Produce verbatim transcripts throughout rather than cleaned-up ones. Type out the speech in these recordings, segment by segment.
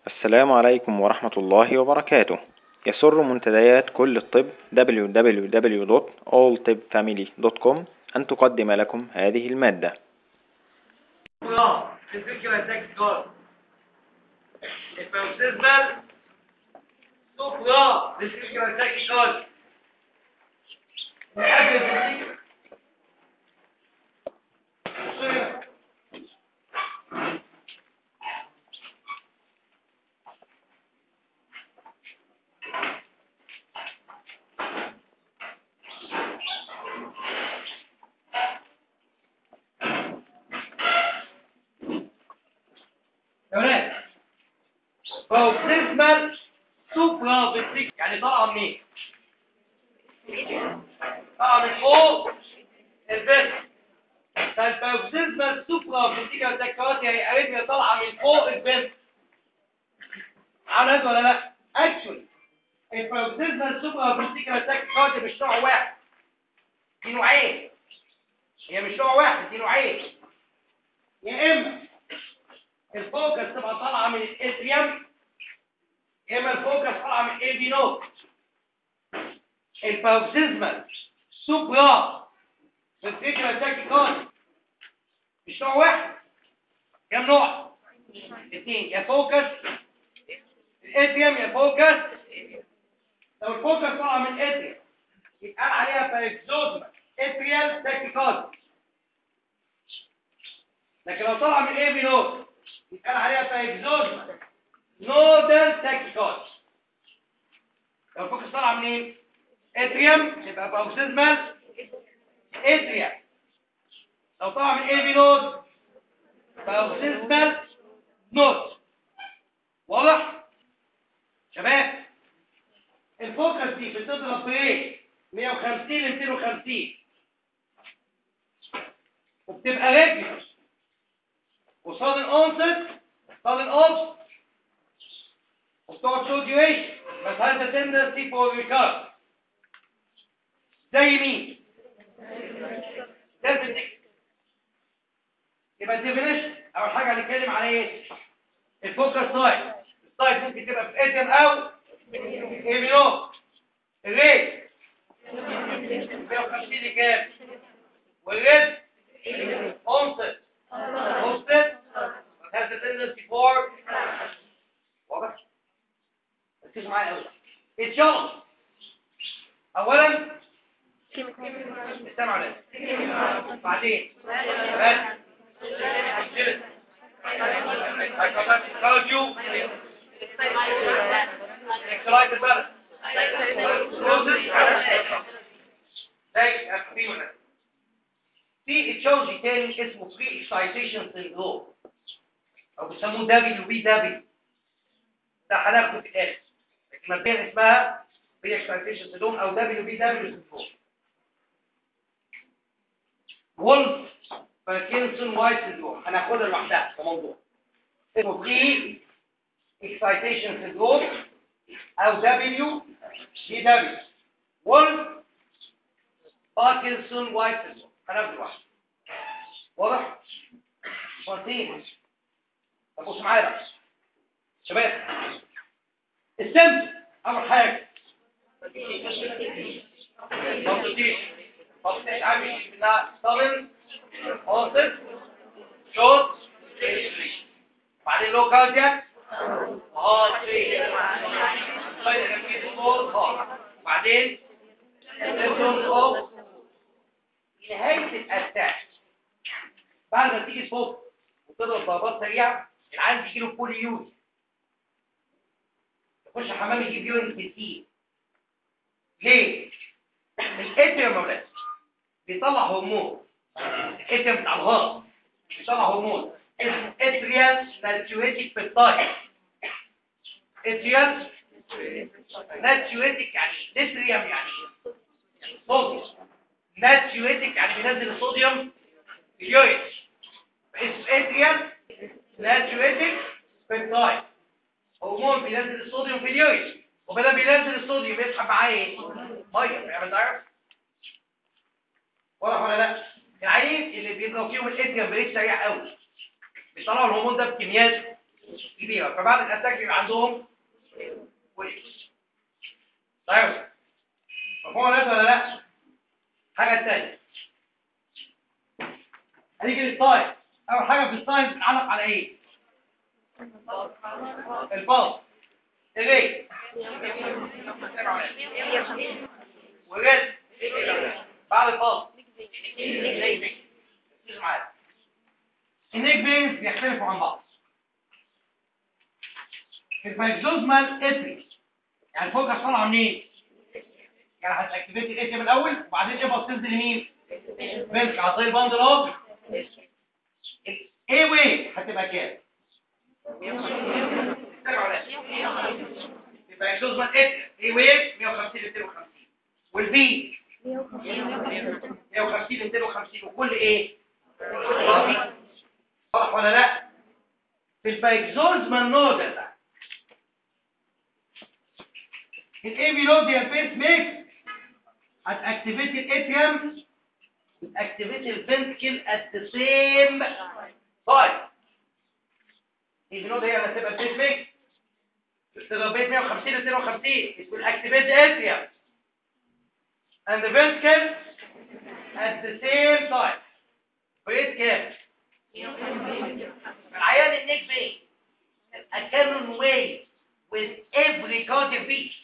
السلام عليكم ورحمة الله وبركاته. يسر منتديات كل الطب دبليو دبليو دبليو دوت أول طب فاميلي دوت كوم أن تقدم لكم هذه المادة. باوبتيزمال سوبرا فيتريك يعني طالعه منين؟ طالعه من فوق الفيس. فالباوبتيزمال سوبرا فيتريك اتاكات يعني اريتميا طالعه من فوق الفيس. عارف ولا لا؟ اكشولي الباوبتيزمال سوبرا فيتريك اتاكات مش نوع واحد، دي نوعين. هي مش نوع واحد، دي نوعين. يا اما الفوكس تبقى طالعه من الاتريوم، يا اما الفوكس طالعه من الاي بي نوت. الباوبتيزمال سوبرا فيتريك اتاكات مش نوع واحد، كم نوع؟ اثنين. يا فوكس الاتريوم يا فوكس. لو الفوكس طالعه من الاتريوم يتقال عليها باكزوزما اتريال تاكيكارد، لكن لو طالعه من الاي بي نود يتقال عليها باكزوزما نودال تاكيكارد. لو الفوكس طالعه منين؟ اتريوم يبقى باوكسيزمال اتريال. لو طالعه من الاي بي نود باوكسيزمال نود. واضح شباب؟ الفوكس دي بتضرب بايه؟ مية وخمسين ل ميتين وخمسين، وبتبقى ريجولار وصاد الاونست صاد الاوبس، وبتقعد شو ديوريشن بس هذا تندنسي فور ريكارد. زي مين؟ لازم يبقى الديفينيشن اول حاجه هنتكلم على ايه؟ الفوكس سايت. السايت ممكن تبقى في اتم او ايمينو. الريت مية وخمسين لكام؟ والريت اونست اونست هذا تندنسي فور. واضح؟ ركزوا معايا قوي. الشغل اولا استمعوا لي، بعدين بس كارديو اكسلايت البلد في اتشوجي تاني اسمه بري اكسايتيشن سيندروم او بيسموه دبليو بي دبليو. ده هناخده في الاخر، لكن مبدئيا اسمها بري اكسايتيشن سيندروم او دبليو بي دبليو سيندروم. وولف باركنسون وايت سيندروم هناخدها لوحدها كموضوع. اسمه بري اكسايتيشن سيندروم او دبليو بي دبليو. وولف باركنسون وايت سيندروم هناخده لوحدها. واضح؟ شرطين. طب بصوا معايا بقى شباب. السم اول حاجه تنطيط تنطيط عامل منها صابن اوصف شوط بعدين لو كاردياك اه شيء طيب نفيد الصوت اه بعدين الصوت اوف نهايه الاتاك. بعد ما تيجي فوق وتضرب ضربات سريعه العيان بيجي له بوليوريا، يخش حمام يجيب يورين كتير. ليه؟ الاتريوم يا ولاد بيطلع هرمون. الاتريوم بتاع الهضم بيطلع هرمون اسمه اتريال ناتيوريتيك بيبتايد. اتريال ناتيوريتيك يعني نتريوم يعني صوديوم، ناتيوريتيك يعني بينزل الصوديوم في اليورين. اسمه اتريال ناتيوريتيك بيبتايد، هرمون بينزل الصوديوم في اليورين، وبدل بينزل الصوديوم بيسحب معاه ايه؟ ميه. بيعمل دايركت. واضح ولا لا؟ العيين اللي بيضرب فيهم الاتريوم بريت سريع قوي بيطلعوا الهرمون ده بكميات كبيره، فبعد الاتاك بيبقى عندهم ويت. طيب مفهوم ده ولا لا؟ حاجه ثانيه هنيجي للسايد. اول حاجه في السايد بتتعلق على ايه؟ الباص ايه ورد بعد الباص النيك بينز بيختلفوا عن بعض. الفايكزوزمال اتري يعني الفوكس طالعه منين؟ يعني هتاكتيفيت الاتريم الاول وبعدين ايه تنزل يمين بنت على طريق الباندل اوف ايه ويت هتبقى كام؟ يبقى الفايكزوزمال اتري ايه ويت مية وخمسين ل ميتين وخمسين والبي مية وخمسين ل ميتين وخمسين وكل ايه؟ صح ولا لا؟ في الفايكزوزمال نودل الاي بي نود هي البيس ميكس هتاكتيفيت الاتريم وتاكتيفيت الفنتكل ات ذا سيم تايم. الاي بي نود هي اللي هتبقى البيس ميكس تبقى بين مية وخمسين ل ميتين وخمسين it will activate the atrium and the ventricle at the same time. بقيت كام؟ العيان النيك بين a canon way with every cardiac beat.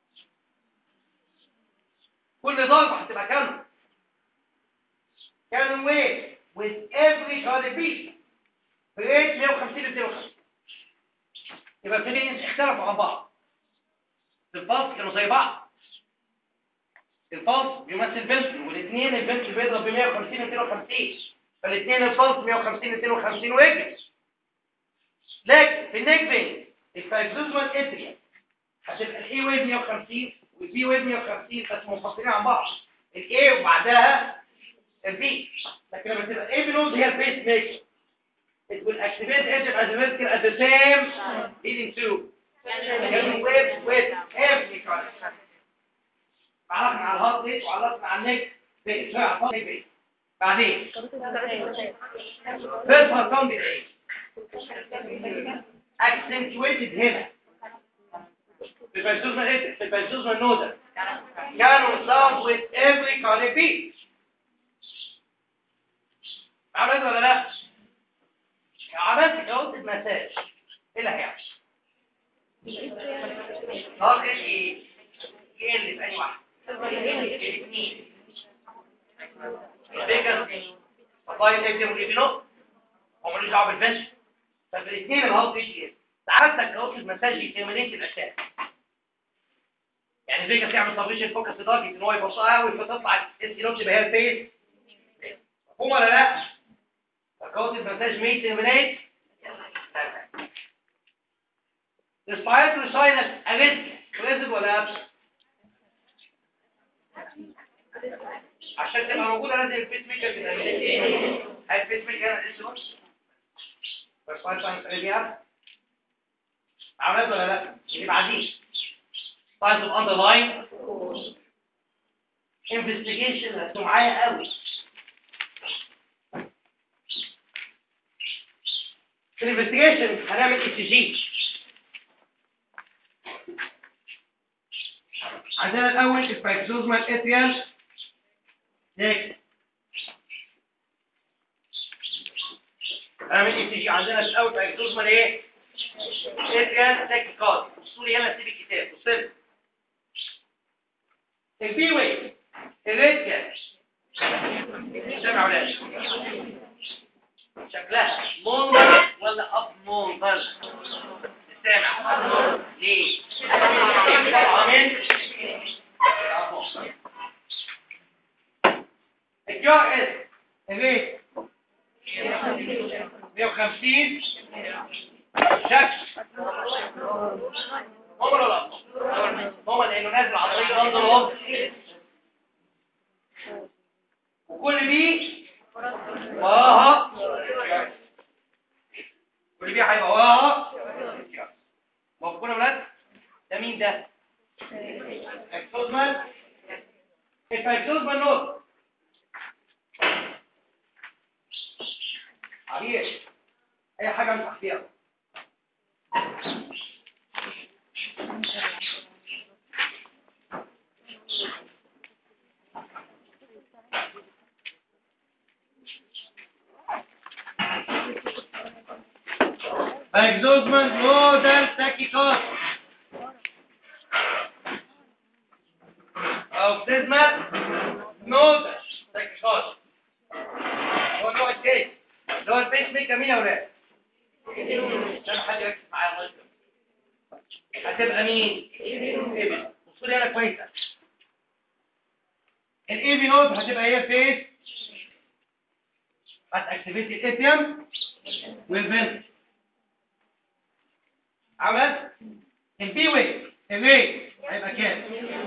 كل ضربة هتبقى كام؟ canon way with every cardiac beat. بقيت مية وخمسين ل ميتين وخمسين. يبقى الفيلينز اختلفوا عن بعض. البلس كانوا زي بعض. البلس بيمثل فنترل والاثنين الفنترل بيضرب ب مية وخمسين ل ميتين وخمسين. فالاثنين البلس مية وخمسين ل ميتين وخمسين ويجري. لكن في النيك بين الفايكزوزمال اتريا هتبقى الاي ويف مية وخمسين والبي ويف مية وخمسين بس منفصلين عن بعض. الاي وبعدها البي. لكن لما تبقى الاي بنود هي البيس ميكر it will activate the atrium as a ventricle at the same leading to canon waves with every cardiac. عرفنا على الهارت ريت وعرفنا على النيك بين شويه على النيك بين. بعدين first heart sound ايه؟ accentuated هنا في الفايكزوزمال اتريا في الفايكزوزمال نودا كانوا sound with every cardiac beat. عملت ولا لا؟ عملت جوده مساج ايه اللي هيحصل؟ اه ايه ايه اللي في اي واحد؟ الاثنين البيجر والله الابن والابنه هم ماليش دعوه بالبنش. طب الاثنين الهارت ريت ساعات جوده المساج يكملين الاشياء. يعني البيجر تعمل سبريشن فوكس لدرجه ان هو يبصها قوي فتطلع السي نوت يبقى هي الفيس. مفهوم ولا لا؟ فجوده المساج ميت ترمينيت السبايرال ساينس اريثميا ريزد ولا ابس؟ عشان تبقى موجوده لازم البيس ميكر تبقى ايه؟ هاي البيس ميكر هنا لسه نص السبايرال ساينس اريثميا عملت ولا لا؟ اللي بعديه ساينس اوف اندرلاين انفستيجيشن هتبقوا معايا قوي. في الانفستيجيشن هنعمل اي سي جي. عندنا الاول الفايكزوزمال اتريال نيك. هنعمل اي سي جي. عندنا الاول فايكزوزمال ايه؟ اتريال نيك كارد. بصوا لي هنا سيب الكتاب بصوا لي. البي ويف الريت سامع ولا شكلها نورمال ولا اب نورمال؟ سامع ليه؟ عامل الجار اس الريت مية وخمسين شكل نورمال ولا نورمال لانه نازل على طريق الانظر اهو وكل دي وراها كل دي هيبقى وراها مفهوم يا ولاد؟ ده مين ده؟ اكسوزمال الفايكزوزمال نوت عبير اي حاجه من تحتيها باكزوزمان نودال تاكيكارد او بتزمل نودال تاكيكارد. هو النوع التاني اللي هو البيس ميكر مين يا ولاد؟ عشان حد يركز معايا الله يسلمك. هتبقى مين؟ ايبي. بصوا لي انا كويسه. الايبي نود هتبقى هي الفيس هتاكتيفيت الاتيوم والفنت. عمل البي ويف الري هيبقى كام؟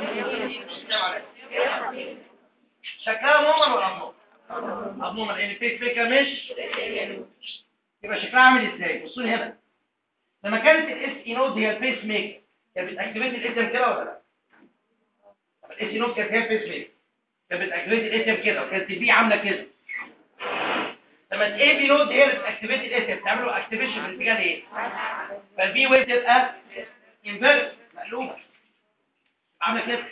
شكلها نورمال ولا ابنورمال؟ ابنورمال لان الفيس ميكر مش يبقى شكلها عامل ازاي؟ بصوا لي هنا لما كانت الاس اي نود هي الفيس ميكر كانت بتاكتيفيت الاتيوم كده ولا لا؟ الاس اي نود كانت هي الفيس ميكر كانت بتاكتيفيت الاتيوم كده وكانت البي عامله كده. لما الاي بي نود هي اللي بتاكتيفيت الاتيوم بتعملوا اكتيفيشن في اتجاه ايه؟ فالبي ويف تبقى انفيرس مقلوبه عامله كده.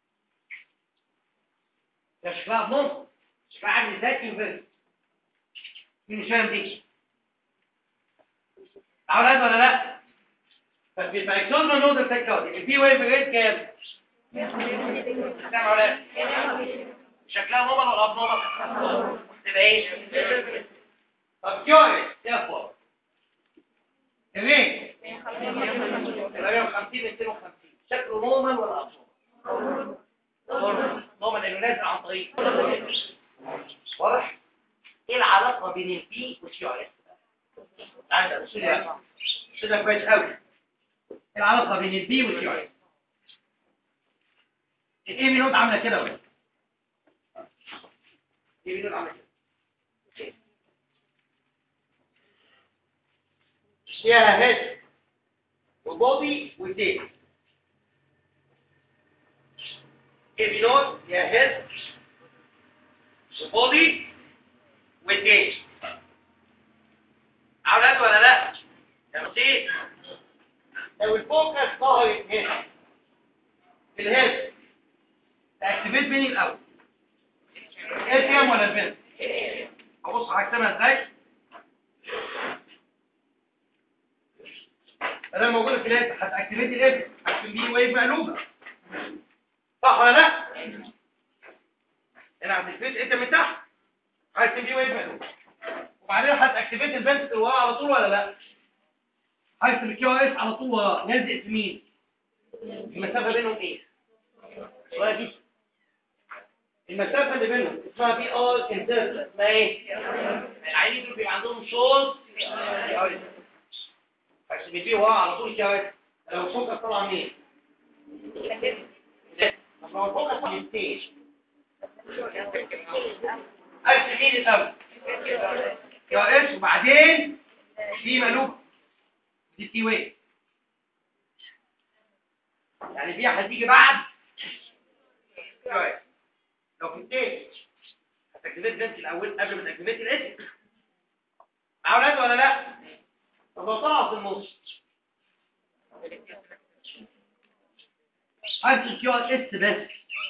ده شكلها ابنورمال شكلها عامل ازاي انفيرس؟ مين مش فاهم دي؟ اولاد ولا لا؟ فبيبقى اكزوزمان نود التكاوت البي ويف ريت كام؟ كام اولاد؟ شكلها نورمال ولا ابنورمال؟ تبقى ايه؟ طب كيوريس يلا الريت مية وخمسين ميتين وخمسين شكله نورمال ولا ابنورمال؟ نورمال نورمال لانه نازل عن طريق واضح؟ ايه العلاقه بين البي والكيوريس؟ تعالى بصوا لي بقى بصوا لي كويس قوي. العلاقه بين البي والكيوريس الاي بي نود عامله كده ولا الاي بي نود عامله كده فيها هيد وبودي وتيل. الاي بي نود فيها هيد وبودي وتيل. عملت ولا لا؟ يا بسيط لو الفوكس ظهرت هنا في الهيد تاكتيفيت مين الاول؟ الاتيوم ولا الفنت؟ ابص هكتبها ازاي؟ انا موجوده في الهيد هتاكتيفيت الاتيوم عشان بي ويف مقلوبه صح ولا لا؟ انا هتاكتيفيت الاتيوم من تحت عشان بي ويف مقلوبه وبعدين هتاكتيفيت الفنت اللي وراه على طول ولا لا؟ حيث الكيو اس على طول وراه لازق في مين؟ المسافه بينهم ايه؟ الصوره دي المسافه اللي بينهم اسمها بي ار انترفال اسمها ايه؟ العينين دول بيبقى عندهم شورت عشان بيجي وراه على طول كيو اس. لو الفوكس طالعه منين؟ طب لو الفوكس طالعه من ستيج عايز مين الاول؟ كيو اس وبعدين في مقلوبه دي تي ويف يعني دي هتيجي بعد كويس. لو في التاني هتكتبت بنت الاول قبل ما تكتبت الاسم اولاد ولا لا؟ طب لو طلع في النص عايز الكيو اس بس.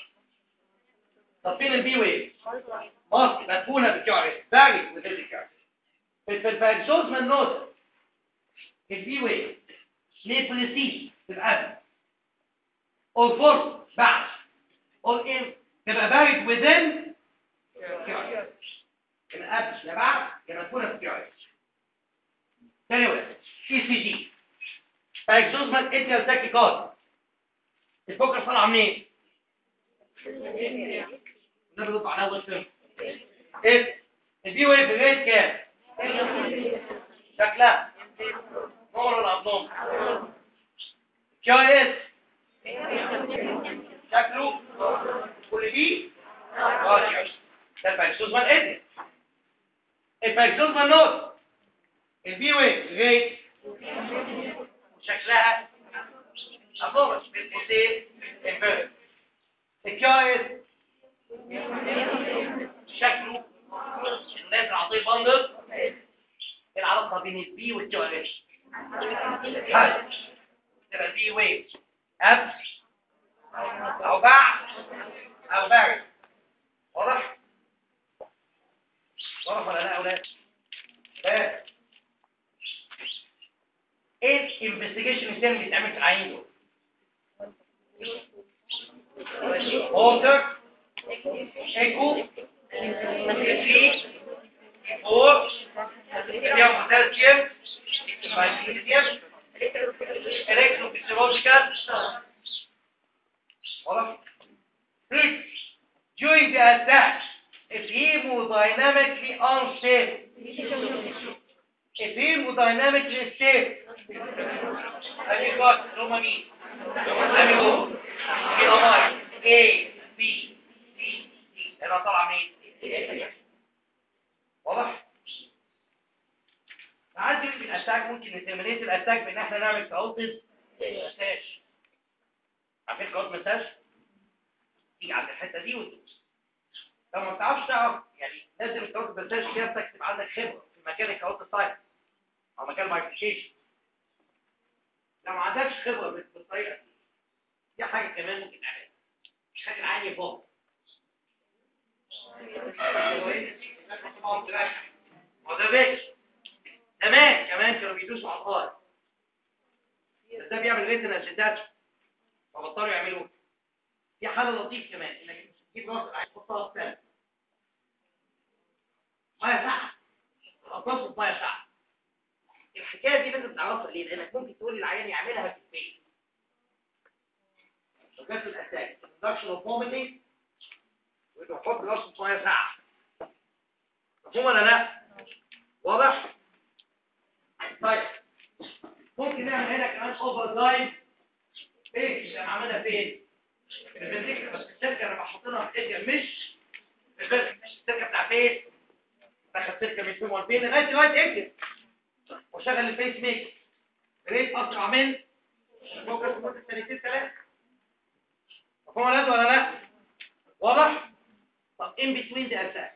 طب فين البي ويف؟ خلاص مدفونه بالكيو اس باجي وتدي الكيو اس في الفاكسوزمان نوت البي ويف ليه بريسيد تبقى or force بعد or in تبقى buried within يبقى قبل يا بعد يبقى مدفونه في الكيو اس. تاني واحد سي سي جي فاكسوزمان اتيال تاكيكارد الفكره طالعه منين؟ ده بيطلع على اول فيلم ايه البي ويف ريت كام؟ شكلها نور ولا ابنوم؟ كيو اس شكله كل دي اه ده الفاكسوزمان اتيال الفاكسوزمان نوت البي ويف ريت وشكلها ابنوم بالقوسين انفيرس. الكيو اس شكله الناس عطيه بندر. العلاقه بين البي والكيو اس حل تبقى البي ويف قبل او بعد او بارد. واضح؟ واضح ولا لا يا اولاد؟ بارد ايه الانفستيجيشن الثاني اللي بيتعمل في العيان دول؟ ووتر ايكو سي فور فيها بوتاسيوم مغنيسيوم الكتروفيسيولوجيكال واضح؟ during the attack if hemodynamically unstable if hemodynamically stable have you got Romani have you got A B C D هنا طالع مين؟ واضح؟ عادي في الاتاك ممكن نتمريت الاتاك بان احنا نعمل كاوتد مساج عارفين كاوتد مساج؟ تيجي عند الحته دي وتدوس لو ما بتعرفش تعرف يعني لازم الكاوتد مساج سيادتك تبقى عندك خبره في مكان الكاوتد سايت او مكان المايكروشيشن لو ما عندكش خبره بالطريقه دي دي حاجه كمان ممكن نعملها مش حاجه عاليه فوق وده بيش زمان كمان كانوا بيدوسوا على القائد بس ده بيعمل ريتنا شدات فبطلوا يعملوه في حاله لطيف كمان انك تجيب راس العين تحطها في سنه ميه ساقعه تغطسه ميه ساقعه الحكايه دي لازم تعرفها ليه لانك ممكن تقول للعيان يعملها في البيت وجات الاتاك induction of vomiting وتحط راسه في ميه ساقعه مفهوم ولا لا واضح طيب ممكن نعمل هنا كمان اوفر دايف ايه انا عاملها فين الفنتيكل بس السلكه انا بحطها في ايديا مش الفنتيكل مش السلكه بتاع فين دخل سلكه من فين وفين لغايه دلوقتي اكتب وشغل الفيس ميك ريت اسرع من ممكن تكون ثانيتين ثلاثه مفهوم ولا لا واضح طب ان بتوين دي اساس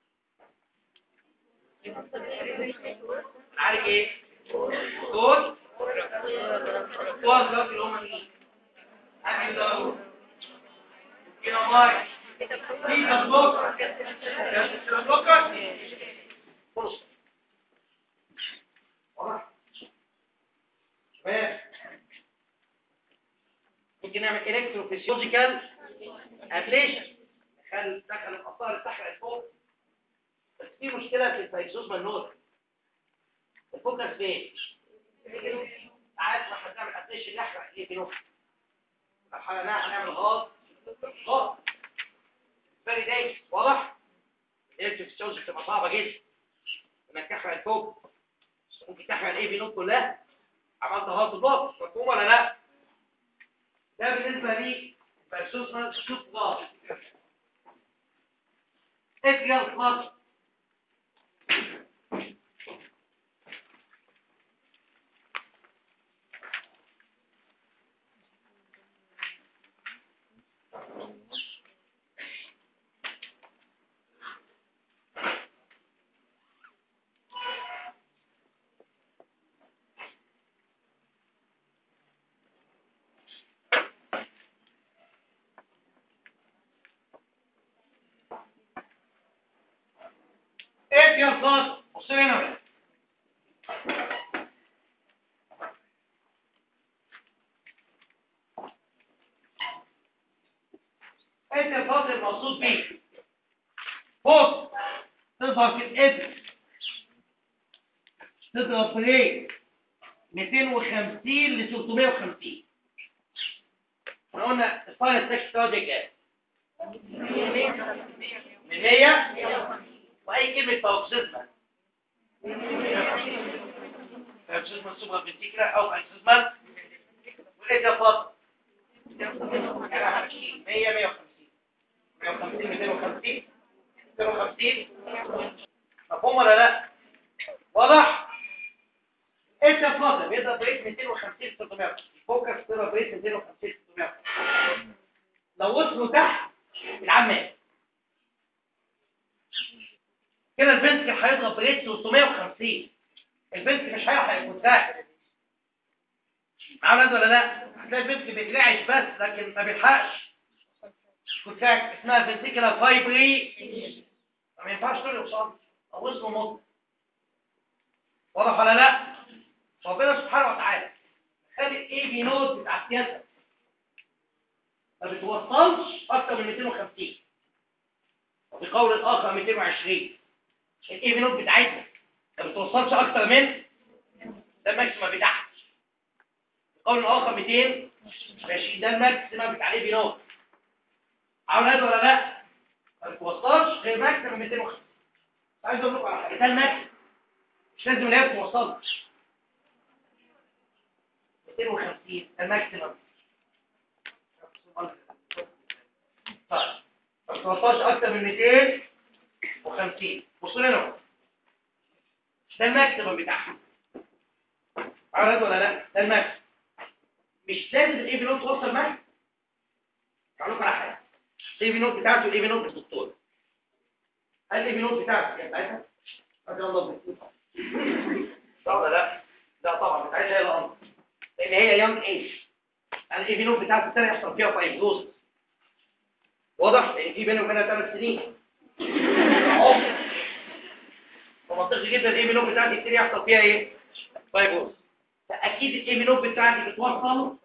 عارف ايه دول دول دول اللي هم مين عارف دول كده ماي دي البلوك البلوك فرصه واضح شباب ممكن نعمل الكتروفيسيولوجيكال ابليشن نخلي دخل القطار تحت فوق بس في مشكله في الفيزوز منور الفوكس فين عارف لما هنعمل ابليشن نحرق ايه بنوع الحلقه هنعمل غاز غاز فري داي واضح الفيزوز بتبقى صعبه جدا انك تحرق الفوق ممكن تحرق الايه بنوع كلها عملت هارت بلوك مفهوم ولا لا ده بالنسبه لي فيزوز منور شوف غاز اتجاه غاز ايه يا صاص بص هنا انت الفاضل المقصود بيه فوق تظهر في الابر تضرب فريق مئتين وخمسين ل ثلاثمائة وخمسين احنا قلنا الفاينل تكست ستادي كام من مية واي كلمه باروكسيزمال باروكسيزمال سوبر فنتيكولا او باروكسيزمال وايه ده فاضل مية مية وخمسين مية وخمسين مئتين وخمسين مئتين وخمسين مفهوم ولا لا واضح انت فاضل بيضرب ريت مئتين وخمسين ثلاثمائة فوكس بيضرب ريت مئتين وخمسين ثلاثمائة لو وصلوا تحت العمال كده البنت هيضرب ريت ثلاثمائة وخمسين البنت مش هيلحق يكونتاكت معانا ولا لا هتلاقي البنت بيترعش بس لكن ما بيلحقش كونتاكت اسمها فنتيكولا فايبري ما ينفعش تقول يوصل او وصله مط واضح ولا لا ربنا سبحانه وتعالى خلي الاي بي نود بتاع السياسه ما بتوصلش اكتر من مئتين وخمسين، وفي قول الاخر مئتين وعشرين. الاي بي نود بتاعتنا ما بتوصلش اكتر من ده الماكسيمم بتاعها. في قول الاخر مئتين وعشرين ده الماكسيمم بتاع الاي بي نود. عاوز ولا لا؟ ما بتوصلش غير ماكسيمم مئتين وخمسين. عايز اقول لكم على حاجه، ده الماكسيمم مش لازم اللي هي توصلش مئتين وخمسين ده الماكسيمم. طيب ما توصلش اكتر من مئتين وخمسين. بصوا لنا ده الماكسيمم بتاعها. عارف ولا لا؟ ده الماكسيمم. مش لازم الاي بي نوت توصل ماكسيمم. هقول لكم على حاجه، الاي بي نوت بتاعته الاي بي نوت بالدكتور. هل الاي بي نوت بتاعته يعني بتاعتها؟ ما شاء الله بالدكتور. صح ولا لا؟ لا طبعا بتاعتها هي الامر، لان هي يونج ايج. الاي بي نوت بتاعته الثانيه يحصل فيها فايبروز. واضح ان في بينه وبينها ثلاث سنين. فمنطقي جدا الاي بي نوت بتاعتي كتير يحصل فيها ايه؟ فايبروز. فاكيد الاي بي نوت بتاعتي بتوصل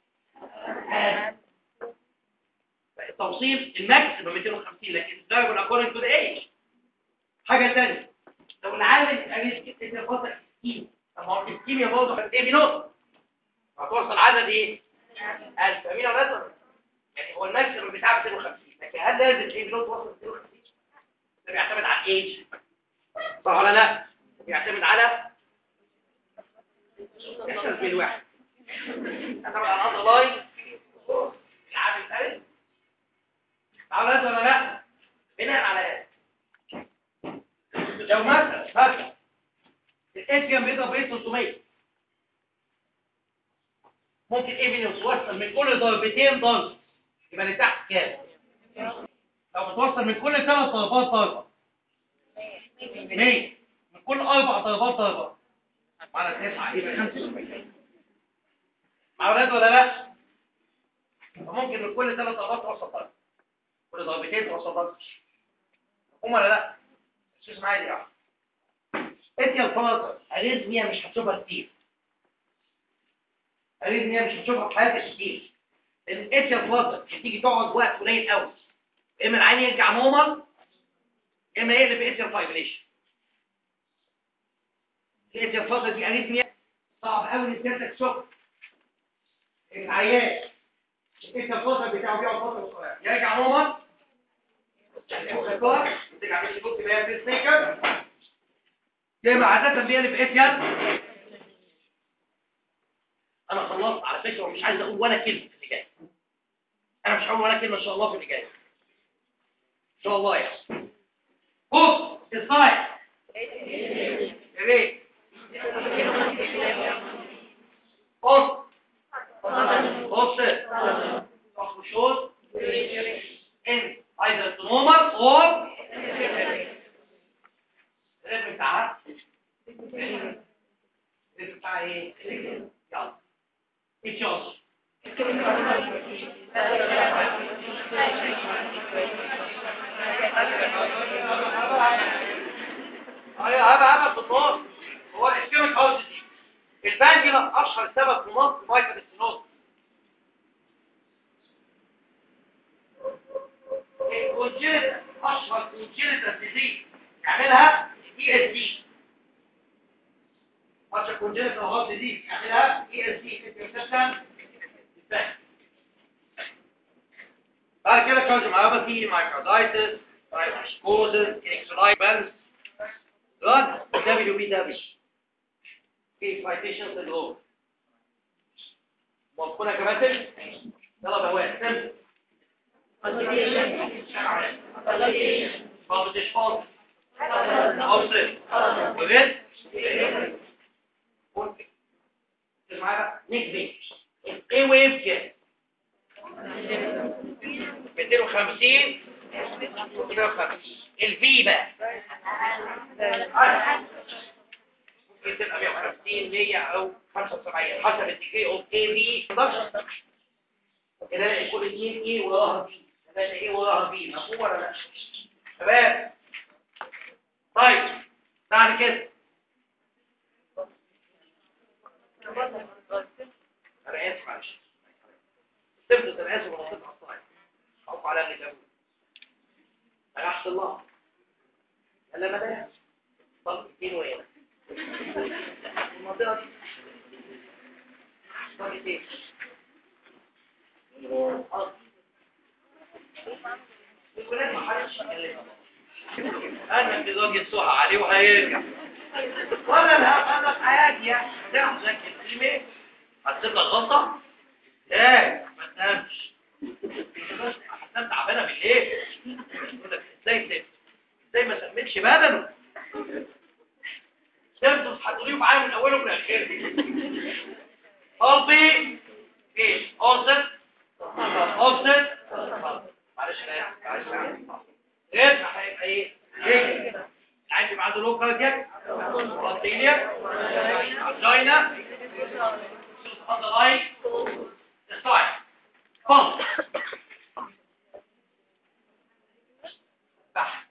التوصيل الماكسيمم مئتين وخمسين، لكن ده يكون اكوردنج تو ذا ايج. حاجه ثانيه، لو العامل قال كده انت فاضل ستين، طب ما هو الكيمياء برضه في الاي بي نوت هتوصل عدد ايه؟ ألف. فاهمين يا ولاد؟ يعني هو الماكسيمم بتاعه مئتين وخمسين، لكن هل لازم الاي بي نوت توصل مئتين وخمسين؟ ده بيعتمد على الايج، صح ولا لا؟ بيعتمد على يحصل في الواحد، يعتمد على هذا لاين العامل الثالث. على هذا ولا لا؟ بناء على هذا لو مثلا مثلا الاتيام بيضرب ايه ثلاثمية، ممكن ايه بين يتوصل من كل ضربتين ضرب يبقى اللي تحت كام؟ لو بتوصل من كل ثلاث ضربات ضربه مية، من كل اربع ضربات ضربه على تسعة يبقى خمسة وسبعين. مع اولاد ولا لا؟ فممكن من كل ثلاث ضربات توصل ضربه، كل ضربتين توصل ضربه. هم ولا لا؟ مش معايا دي واحده. ادي الفاضل اريزميا مش هتشوفها كتير، اريزميا مش هتشوفها في حياتك كتير، لان ادي الفاضل هتيجي تقعد وقت قليل قوي، اما العين يرجع نورمال اما يقلب ادي الفايبريشن. ادي الفاضل دي اريزميا صعب قوي ان انت تشوف العيان ادي الفاضل بتاعه بيقعد فتره صغيره يرجع نورمال وخطوه ترجع مش تبص بيها في السيكر زي ما عادة بيقلب اتيان. انا خلصت على فكرة ومش عايز اقول ولا كلمة في اللي جاي، انا مش هقول ولا كلمة ان شاء الله في اللي جاي ان شاء الله. يا بص الصايع يا ريت بص بص بص شوط ان either to normal or الريتم بتاعها الريتم بتاعها ايه؟ يلا اتشوز ايوه هبقى هبقى في النص. هو الاسكيميك هاوس دي البانجيلا اشهر سبب في مصر مايكل ستينوز. الكونجينيتال اشهر كونجينيتال ديزيز يعملها اي اس دي. اشهر كونجينيتال هارت ديزيز يعملها اي اس دي انترسبشن. بعد كده كونجمايوباثي مايكاردايتس رايتوسكوزس اكسلايبنس رد دبليو بي دبليو في فايتيشن سندروم. موافقونا يا كباتن؟ يلا بهوات سم فابتش فاض أوصل وغير ممكن معايا نكبي ايه ويف كده مئتين وخمسين مئتين وخمسين الفي بقى ممكن تبقى مئة وخمسين مية او خمسة وسبعين حسب الديكري اوف اي بي كده يكون اتنين ايه وراها بي ثلاثة ايه وراها بي مفهوم ولا لا؟ شباب طيب بعد كده انا اسف معلش تفضل انا اسف ولا تفضل الصايم حط على اللي جابوه انا احسن الله الا بدا طب فين وين المنطقه دي طب فين الولاد ما حدش يكلمها انا في زوجي الصحة عليه وهيرجع ولا لا انا في حياتي يعني تعرف ذاك الكلمه هتسيب لك غلطه ايه ما تنامش هتنام تعبانه بالليل يقول لك ازاي تنام ازاي ما سميتش بدنه تفضل هتقوليه معايا من اوله لاخره قلبي ايه اوسط اوسط معلش انا معلش ايه هيبقى ايه ايه عايز يبقى عنده لوكال كده بطيليا جاينا صوت لاي ستايل فون صح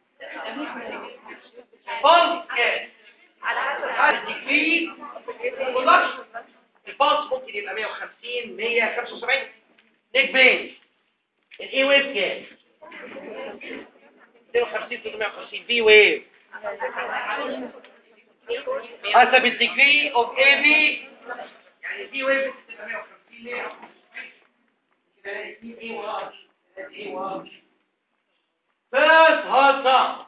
فون كده على حسب الديجري برودكشن الباص ممكن يبقى مية وخمسين مية وخمسة وسبعين نيك بين الاي ويف كام مية وخمسين ثلاثمية وخمسين في ويف حسب الديجري اوف اي بي يعني في ويف مية وخمسين مية وخمسين كده في اي وار اي وار بس هذا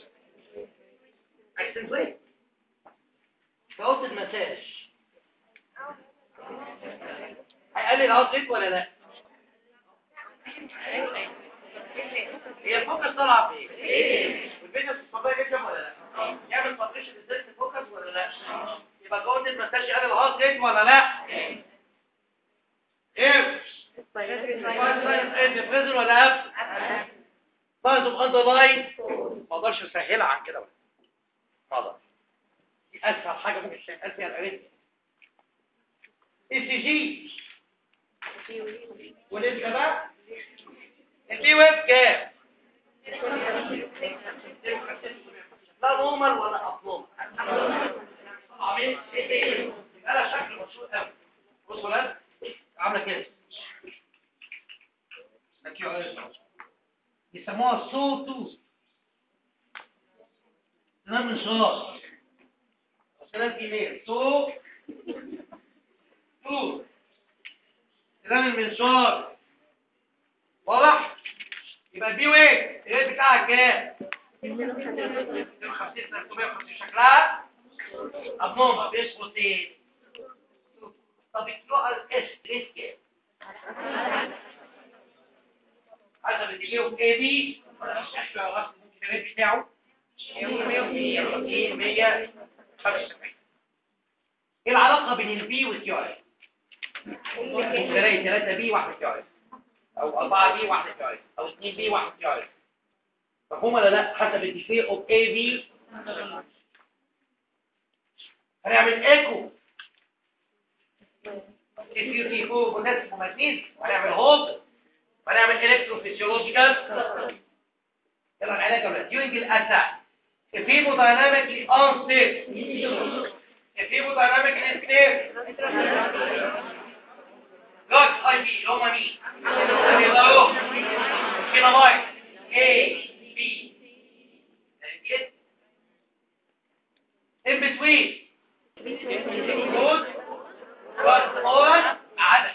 احسن شويه فوت المساج هيقلل الهارت ولا لا هي الفوكس طالعه في ايه والفيديو الصبايا جدا ولا لا يعمل فابريشن ازاي الفوكس ولا لا يبقى جوه المساج يقلل الهارت ريت ولا لا ايه ايه بريزن ولا اب بايظ اندر لاين ما اقدرش اسهلها عن كده بقى حاضر دي اسهل حاجه ممكن تسهل فيها الاريثميا اي سي جي ولسه بقى البي ويف كام لا نورمال ولا ابنورمال عامل ايه انا شكل مشهور قوي بصوا لها عامله كده يسموها سو تو تمام من شهر كلام كبير سو تو كلام المنشار واضح يبقى البي ويف الريت بتاعها كام مية وخمسين ثلاثمية وخمسين شكلها ابنورمال بيسقط ايه طب الكيو اس ريت كام حسب الديجري اوف اي بي ممكن الريت بتاعه مية وخمسين مية وخمسة وسبعين ايه العلاقه بين البي والكيو اس ممكن تلاقي ثلاثة بي واحد كيو اس او أربعة بي واحد كيو اس او اثنين بي واحد كيو اس مفهوم ولا لا حسب الديجري اوف اي بي هنعمل ايكو تي تي فوق بوتاسيوم ومغنيسيوم وهنعمل هولد وهنعمل الكتروفيسيولوجيكال يلا العلاج ولا during الاتاك الهيمودايناميك unsafe الهيمودايناميك unsafe drugs اي بي اللي هم مين يلا كينامايد A B in between good but more عدد